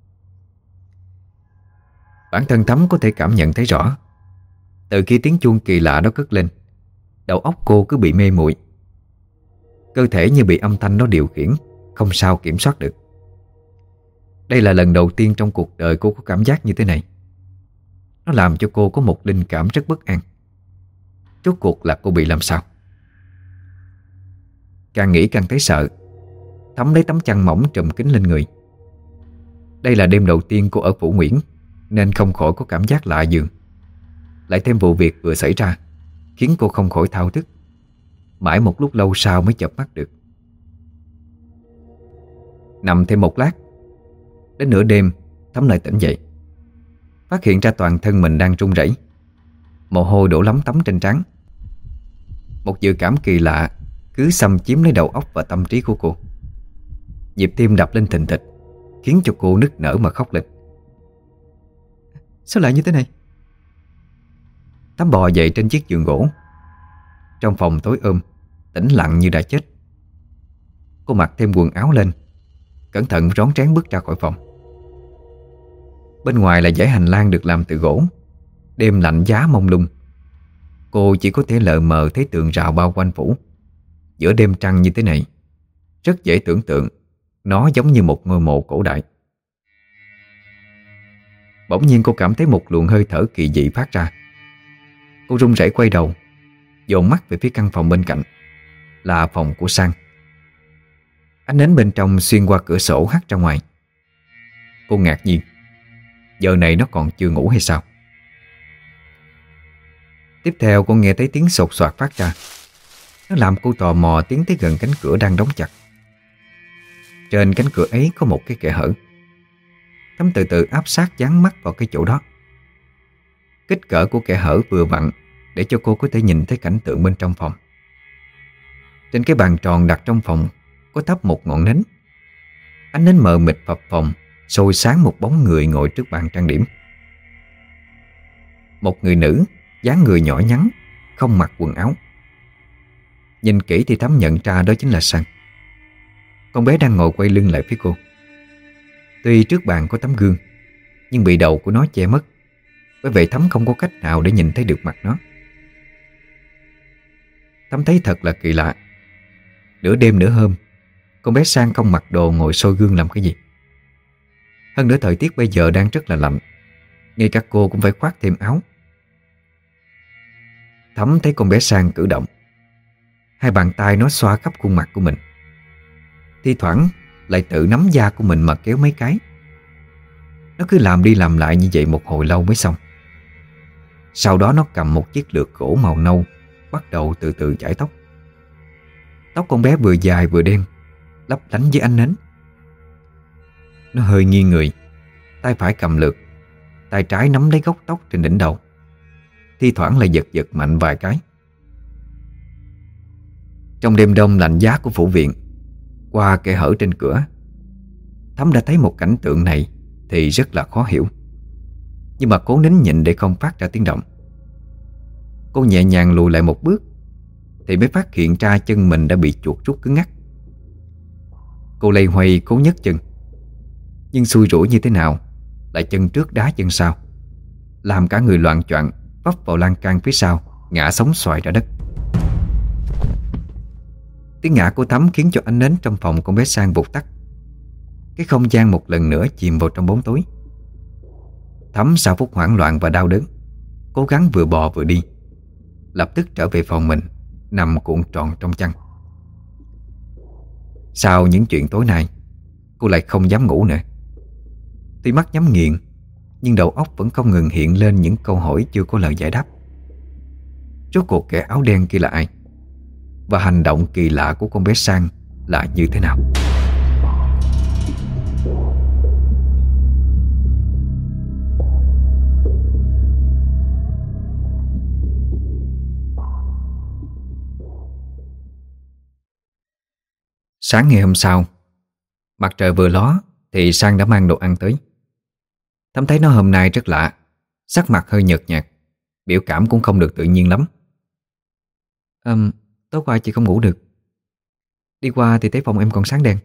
Bản thân Thắm có thể cảm nhận thấy rõ, từ khi tiếng chuông kỳ lạ đó cất lên, đầu óc cô cứ bị mê muội. Cơ thể như bị âm thanh đó điều khiển, không sao kiểm soát được. Đây là lần đầu tiên trong cuộc đời cô có cảm giác như thế này. Nó làm cho cô có một linh cảm rất bất an. Rốt cuộc là cô bị làm sao? Càng nghĩ càng thấy sợ, Thắm lấy tấm chăn mỏng trùm kín lên người. Đây là đêm đầu tiên cô ở Phủ Nguyễn, nên không khỏi có cảm giác lạ giường. Lại thêm vụ việc vừa xảy ra khiến cô không khỏi thao thức. Mãi một lúc lâu sau mới chợp mắt được. Nằm thêm một lát, đến nửa đêm Thắm lại tỉnh dậy, phát hiện ra toàn thân mình đang run rẩy, mồ hôi đổ lấm tấm trên trán. Một dự cảm kỳ lạ cứ xâm chiếm lấy đầu óc và tâm trí của cô. Nhịp tim đập lên thình thịch, khiến cho cô nức nở mà khóc lên. Sao lại như thế này? Thắm bò dậy trên chiếc giường gỗ. Trong phòng tối ôm, tĩnh lặng như đã chết. Cô mặc thêm quần áo lên, cẩn thận rón rén bước ra khỏi phòng. Bên ngoài là dãy hành lang được làm từ gỗ. Đêm lạnh giá mông lung, cô chỉ có thể lờ mờ thấy tường rào bao quanh phủ. Giữa đêm trăng như thế này, rất dễ tưởng tượng nó giống như một ngôi mộ cổ đại. Bỗng nhiên cô cảm thấy một luồng hơi thở kỳ dị phát ra. Cô run rẩy quay đầu, dồn mắt về phía căn phòng bên cạnh, là phòng của Sang. Ánh nến bên trong xuyên qua cửa sổ hắt ra ngoài. Cô ngạc nhiên, giờ này nó còn chưa ngủ hay sao? Tiếp theo cô nghe thấy tiếng sột soạt phát ra. Nó làm cô tò mò tiến tới gần cánh cửa đang đóng chặt. Trên cánh cửa ấy có một cái kẽ hở. Thắm từ từ áp sát dán mắt vào cái chỗ đó. Kích cỡ của kẽ hở vừa vặn để cho cô có thể nhìn thấy cảnh tượng bên trong phòng. Trên cái bàn tròn đặt trong phòng có thắp một ngọn nến. Ánh nến mờ mịt phập phồng soi sáng một bóng người ngồi trước bàn trang điểm. Một người nữ, dáng người nhỏ nhắn, không mặc quần áo. Nhìn kỹ thì Thắm nhận ra đó chính là Sang. Con bé đang ngồi quay lưng lại phía cô. Tuy trước bàn có tấm gương, nhưng bị đầu của nó che mất, bởi vậy Thắm không có cách nào để nhìn thấy được mặt nó. Thắm thấy thật là kỳ lạ. Nửa đêm nửa hôm, con bé Sang không mặc đồ ngồi soi gương làm cái gì? Hơn nữa thời tiết bây giờ đang rất là lạnh, ngay cả cô cũng phải khoác thêm áo. Thắm thấy con bé Sang cử động. Hai bàn tay nó xoa khắp khuôn mặt của mình, thi thoảng lại tự nắm da của mình mà kéo mấy cái. Nó cứ làm đi làm lại như vậy một hồi lâu mới xong. Sau đó nó cầm một chiếc lược gỗ màu nâu, bắt đầu từ từ chải tóc. Tóc con bé vừa dài vừa đen, lấp lánh với ánh nến. Nó hơi nghiêng người, tay phải cầm lược, tay trái nắm lấy gốc tóc trên đỉnh đầu, thi thoảng lại giật giật mạnh vài cái. Trong đêm đông lạnh giá của phủ viện, qua kẽ hở trên cửa, Thắm đã thấy một cảnh tượng này thì rất là khó hiểu, nhưng mà cố nín nhịn để không phát ra tiếng động. Cô nhẹ nhàng lùi lại một bước thì mới phát hiện ra chân mình đã bị chuột rút cứng ngắc. Cô loay hoay cố nhấc chân, nhưng xui rủi như thế nào lại chân trước đá chân sau, làm cả người loạng choạng vấp vào lan can phía sau, ngã sóng xoài ra đất. Tiếng ngã của Thắm khiến cho ánh nến trong phòng con bé Sang vụt tắt. Cái không gian một lần nữa chìm vào trong bóng tối. Thắm sau phút hoảng loạn và đau đớn, cố gắng vừa bò vừa đi, lập tức trở về phòng mình, nằm cuộn tròn trong chăn. Sau những chuyện tối nay, cô lại không dám ngủ nữa. Tuy mắt nhắm nghiền, nhưng đầu óc vẫn không ngừng hiện lên những câu hỏi chưa có lời giải đáp. Rốt cuộc kẻ áo đen kia là ai? Và hành động kỳ lạ của con bé Sang là như thế nào? Sáng ngày hôm sau, mặt trời vừa ló thì Sang đã mang đồ ăn tới. Thắm thấy nó hôm nay rất lạ, sắc mặt hơi nhợt nhạt, biểu cảm cũng không được tự nhiên lắm. um, Tối qua chị không ngủ được, đi qua thì thấy phòng em còn sáng đèn.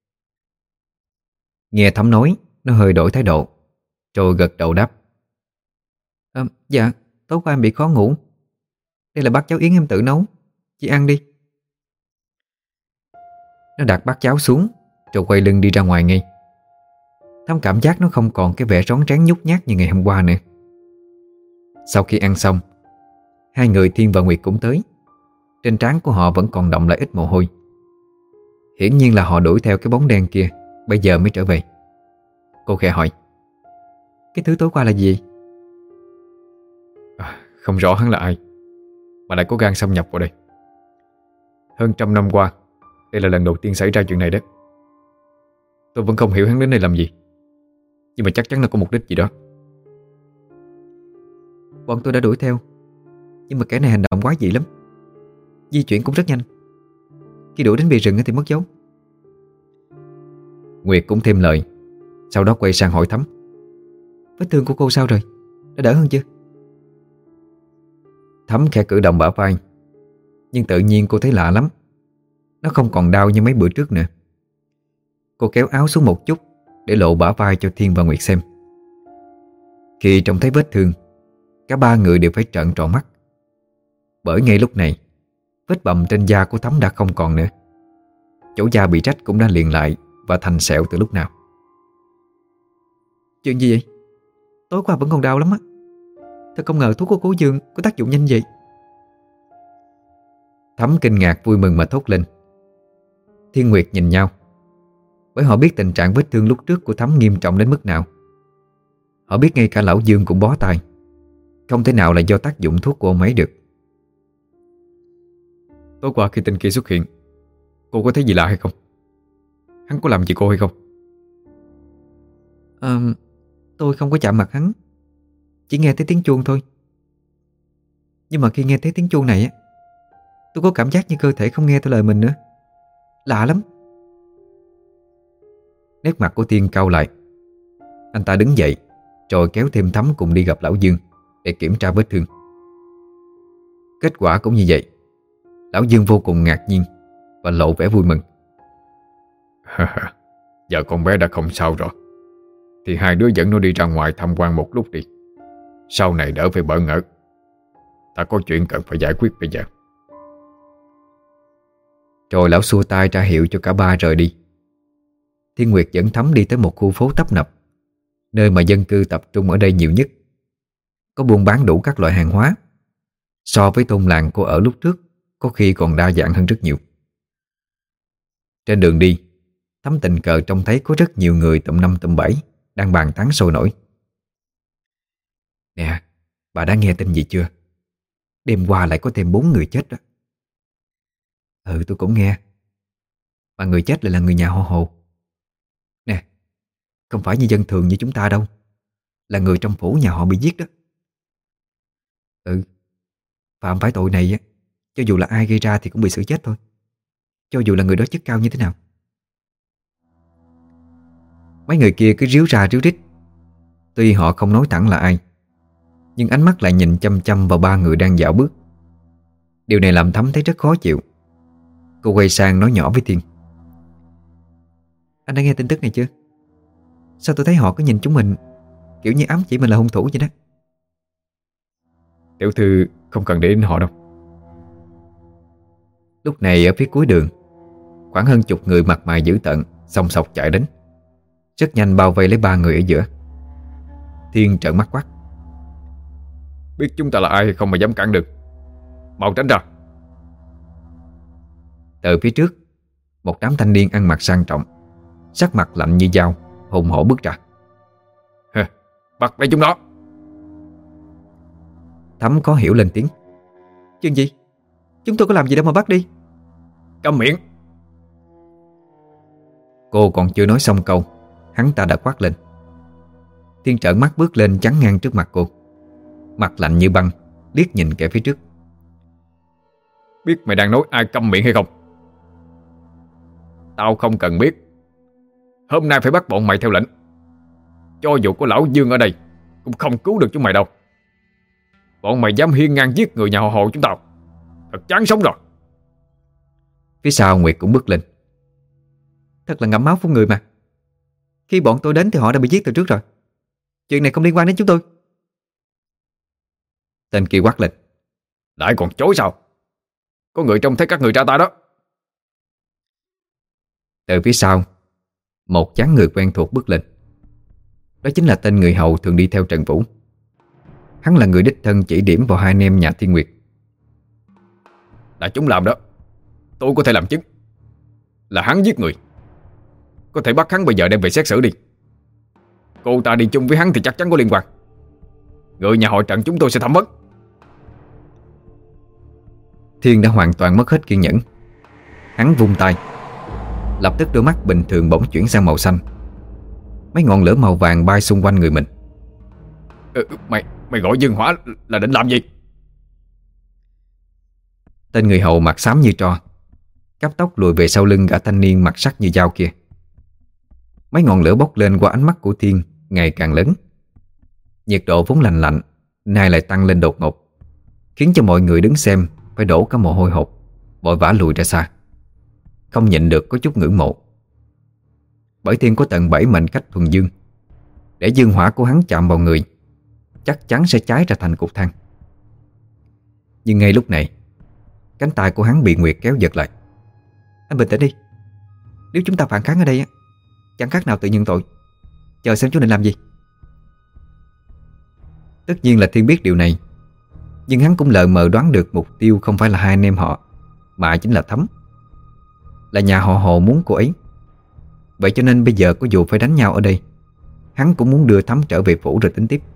Nghe Thắm nói, nó hơi đổi thái độ, rồi gật đầu đáp: à, Dạ, tối qua em bị khó ngủ. Đây là bát cháo yến em tự nấu, chị ăn đi. Nó đặt bát cháo xuống, rồi quay lưng đi ra ngoài ngay. Thắm cảm giác nó không còn cái vẻ rón rén nhút nhát như ngày hôm qua nữa. Sau khi ăn xong, hai người Thiên và Nguyệt cũng tới. Trên trán của họ vẫn còn đọng lại ít mồ hôi. Hiển nhiên là họ đuổi theo cái bóng đen kia, bây giờ mới trở về. Cô khẽ hỏi: Cái thứ tối qua là gì? À, không rõ hắn là ai mà lại có gan xâm nhập vào đây. Hơn trăm năm qua, đây là lần đầu tiên xảy ra chuyện này đó. Tôi vẫn không hiểu hắn đến đây làm gì, nhưng mà chắc chắn là có mục đích gì đó. Bọn tôi đã đuổi theo, nhưng mà kẻ này hành động quá dị lắm, di chuyển cũng rất nhanh. Khi đuổi đến bìa rừng thì mất dấu. Nguyệt cũng thêm lời, sau đó quay sang hỏi Thắm: Vết thương của cô sao rồi? Đã đỡ hơn chưa? Thắm khẽ cử động bả vai, nhưng tự nhiên cô thấy lạ lắm. Nó không còn đau như mấy bữa trước nữa. Cô kéo áo xuống một chút để lộ bả vai cho Thiên và Nguyệt xem. Khi trông thấy vết thương, cả ba người đều phải trợn tròn mắt. Bởi ngay lúc này, vết bầm trên da của Thắm đã không còn nữa. Chỗ da bị rách cũng đã liền lại và thành sẹo từ lúc nào. Chuyện gì vậy? Tối qua vẫn còn đau lắm á. Thật không ngờ thuốc của cô Dương có tác dụng nhanh vậy. Thắm kinh ngạc vui mừng mà thốt lên. Thiên Nguyệt nhìn nhau, bởi họ biết tình trạng vết thương lúc trước của Thắm nghiêm trọng đến mức nào. Họ biết ngay cả lão Dương cũng bó tay, không thể nào là do tác dụng thuốc của ông ấy được. Tối qua khi tên kia xuất hiện, cô có thấy gì lạ hay không? Hắn có làm gì cô hay không? à, Tôi không có chạm mặt hắn, chỉ nghe thấy tiếng chuông thôi. Nhưng mà khi nghe thấy tiếng chuông này á, Tôi có cảm giác như cơ thể không nghe theo lời mình nữa. Lạ lắm. Nét mặt của Thiên cau lại. Anh ta đứng dậy rồi kéo thêm Thắm cùng đi gặp lão Dương để kiểm tra vết thương. Kết quả cũng như vậy. Lão Dương vô cùng ngạc nhiên và lộ vẻ vui mừng. Giờ con bé đã không sao rồi, thì hai đứa dẫn nó đi ra ngoài tham quan một lúc đi. Sau này đỡ phải bỡ ngỡ. Ta có chuyện cần phải giải quyết bây giờ. Rồi lão xua tay ra hiệu cho cả ba rời đi. Thiên Nguyệt dẫn Thắm đi tới một khu phố tấp nập, nơi mà dân cư tập trung ở đây nhiều nhất. Có buôn bán đủ các loại hàng hóa. So với thôn làng cô ở lúc trước, có khi còn đa dạng hơn rất nhiều. Trên đường đi, Thắm tình cờ trông thấy có rất nhiều người tụm năm tụm bảy đang bàn tán sôi nổi. Nè, bà đã nghe tin gì chưa? Đêm qua lại có thêm bốn người chết đó. Ừ, tôi cũng nghe. Mà người chết lại là người nhà họ Hồ. Nè, không phải như dân thường như chúng ta đâu, là người trong phủ nhà họ bị giết đó. Ừ, phạm phải tội này á, cho dù là ai gây ra thì cũng bị xử chết thôi, cho dù là người đó chức cao như thế nào. Mấy người kia cứ ríu ra ríu rít. Tuy họ không nói thẳng là ai, nhưng ánh mắt lại nhìn chăm chăm vào ba người đang dạo bước. Điều này làm Thắm thấy rất khó chịu. Cô quay sang nói nhỏ với Thiên. Anh đã nghe tin tức này chưa? Sao tôi thấy họ cứ nhìn chúng mình kiểu như ám chỉ mình là hung thủ vậy đó. Tiểu thư không cần để đến họ đâu. Lúc này ở phía cuối đường, khoảng hơn chục người mặt mày dữ tợn xông xộc chạy đến, rất nhanh bao vây lấy ba người ở giữa. Thiên trợn mắt quát. Biết chúng ta là ai hay không mà dám cản được, mau tránh ra. Từ phía trước, một đám thanh niên ăn mặc sang trọng, sắc mặt lạnh như dao, hùng hổ bước ra. Hừ, bắt lấy chúng nó. Thắm khó hiểu lên tiếng. Chuyện gì? Chúng tôi có làm gì đâu mà bắt đi. Câm miệng. Cô còn chưa nói xong câu, hắn ta đã quát lên. Thiên trợn mắt bước lên chắn ngang trước mặt cô, mặt lạnh như băng, liếc nhìn kẻ phía trước. Biết mày đang nói ai câm miệng hay không? Tao không cần biết. Hôm nay phải bắt bọn mày theo lệnh. Cho dù có lão Dương ở đây cũng không cứu được chúng mày đâu. Bọn mày dám hiên ngang giết người nhà họ Hồ chúng tao, thật chán sống rồi. Phía sau Nguyệt cũng bước lên. Thật là ngậm máu phun người mà. Khi bọn tôi đến thì họ đã bị giết từ trước rồi. Chuyện này không liên quan đến chúng tôi. Tên kia quát lên. Lại còn chối sao? Có người trông thấy các người ra tay đó. Từ phía sau, một dáng người quen thuộc bước lên. Đó chính là tên người hầu thường đi theo Trần Vũ. Hắn là người đích thân chỉ điểm vào hai anh em nhà Thiên Nguyệt. Là chúng làm đó. Tôi có thể làm chứng. Là hắn giết người. Có thể bắt hắn bây giờ đem về xét xử đi. Cô ta đi chung với hắn thì chắc chắn có liên quan. Người nhà họ Trần chúng tôi sẽ thẩm vấn. Thiên đã hoàn toàn mất hết kiên nhẫn. Hắn vung tay, lập tức đôi mắt bình thường bỗng chuyển sang màu xanh. Mấy ngọn lửa màu vàng bay xung quanh người mình. ừ, Mày mày gọi Dương Hỏa là định làm gì? Tên người hầu mặt xám như tro cấp tốc lùi về sau lưng gã thanh niên mặt sắc như dao kia. Mấy ngọn lửa bốc lên qua ánh mắt của Thiên ngày càng lớn. Nhiệt độ vốn lạnh lạnh nay lại tăng lên đột ngột, khiến cho mọi người đứng xem phải đổ cả mồ hôi hột, vội vã lùi ra xa. Không nhịn được có chút ngưỡng mộ. Bởi Thiên có tận bảy mệnh cách thuần dương. Để dương hỏa của hắn chạm vào người, chắc chắn sẽ cháy ra thành cục than. Nhưng ngay lúc này, cánh tay của hắn bị Nguyệt kéo giật lại. Anh bình tĩnh đi. Nếu chúng ta phản kháng ở đây á, chẳng khác nào tự nhận tội. Chờ xem chú định làm gì. Tất nhiên là Thiên biết điều này, nhưng hắn cũng lờ mờ đoán được mục tiêu không phải là hai anh em họ, mà chính là Thắm. Là nhà họ Hồ muốn cô ấy. Vậy cho nên bây giờ có dù phải đánh nhau ở đây, hắn cũng muốn đưa Thắm trở về phủ rồi tính tiếp.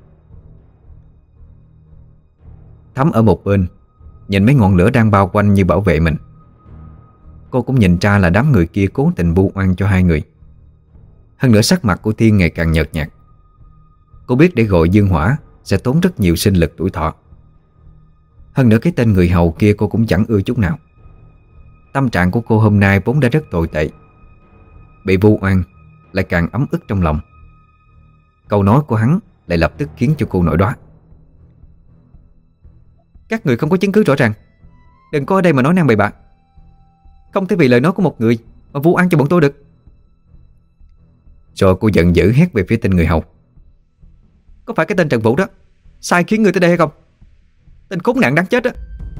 Thắm ở một bên nhìn mấy ngọn lửa đang bao quanh như bảo vệ mình. Cô cũng nhìn ra là đám người kia cố tình vu oan cho hai người. Hơn nữa sắc mặt của Thiên ngày càng nhợt nhạt. Cô biết để gọi dương hỏa sẽ tốn rất nhiều sinh lực tuổi thọ. Hơn nữa cái tên người hầu kia cô cũng chẳng ưa chút nào. Tâm trạng của cô hôm nay vốn đã rất tồi tệ, bị vu oan lại càng ấm ức trong lòng. Câu nói của hắn lại lập tức khiến cho cô nổi đoá. Các người không có chứng cứ rõ ràng, đừng có ở đây mà nói năng bậy bạ. Không thể vì lời nói của một người mà vu oan cho bọn tôi được. Rồi cô giận dữ hét về phía tên người hầu. Có phải cái tên Trần Vũ đó sai khiến người tới đây hay không? Tên khốn nạn đáng chết đó.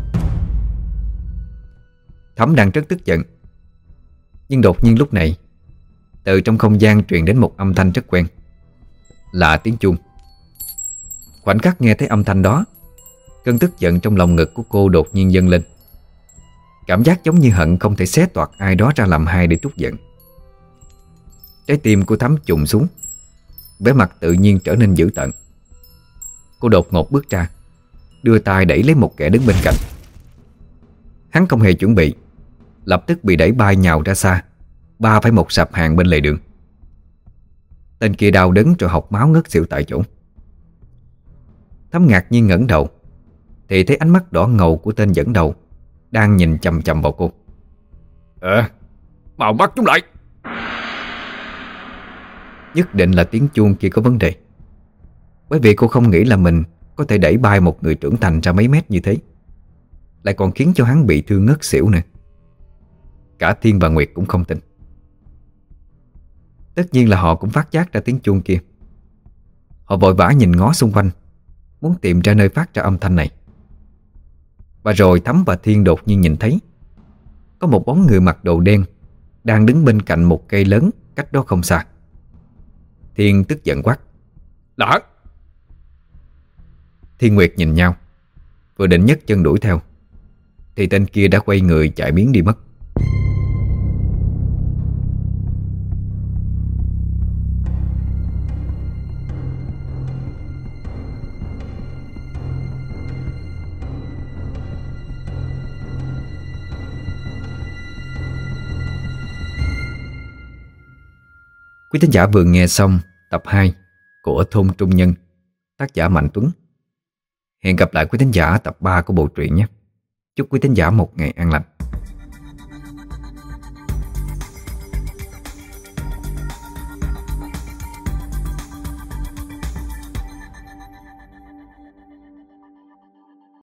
Thắm đang rất tức giận, nhưng đột nhiên lúc này từ trong không gian truyền đến một âm thanh rất quen, là tiếng chuông. Khoảnh khắc nghe thấy âm thanh đó, cơn tức giận trong lòng ngực của cô đột nhiên dâng lên. Cảm giác giống như hận không thể xé toạc ai đó ra làm hai để trút giận. Trái tim của Thắm trùng xuống, vẻ mặt tự nhiên trở nên dữ tợn. Cô đột ngột bước ra, đưa tay đẩy lấy một kẻ đứng bên cạnh. Hắn không hề chuẩn bị, lập tức bị đẩy bay nhào ra xa, ba phải một sạp hàng bên lề đường. Tên kia đau đớn rồi hộc máu ngất xỉu tại chỗ. Thắm ngạc nhiên ngẩng đầu thì thấy ánh mắt đỏ ngầu của tên dẫn đầu đang nhìn chằm chằm vào cô. Ờ, mau bắt chúng lại. Nhất định là tiếng chuông kia có vấn đề, bởi vì cô không nghĩ là mình có thể đẩy bay một người trưởng thành ra mấy mét như thế, lại còn khiến cho hắn bị thương ngất xỉu nữa. Cả Thiên và Nguyệt cũng không tin. Tất nhiên là họ cũng phát giác ra tiếng chuông kia. Họ vội vã nhìn ngó xung quanh, muốn tìm ra nơi phát ra âm thanh này. Và rồi Thắm và Thiên đột nhiên nhìn thấy có một bóng người mặc đồ đen đang đứng bên cạnh một cây lớn cách đó không xa. Thiên tức giận quát: Là hắn! Thiên Nguyệt nhìn nhau, vừa định nhấc chân đuổi theo thì tên kia đã quay người chạy biến đi mất. Quý thính giả vừa nghe xong tập hai của Thôn Trung Nhân, tác giả Mạnh Tuấn. Hẹn gặp lại quý thính giả tập ba của bộ truyện nhé. Chúc quý thính giả một ngày an lành.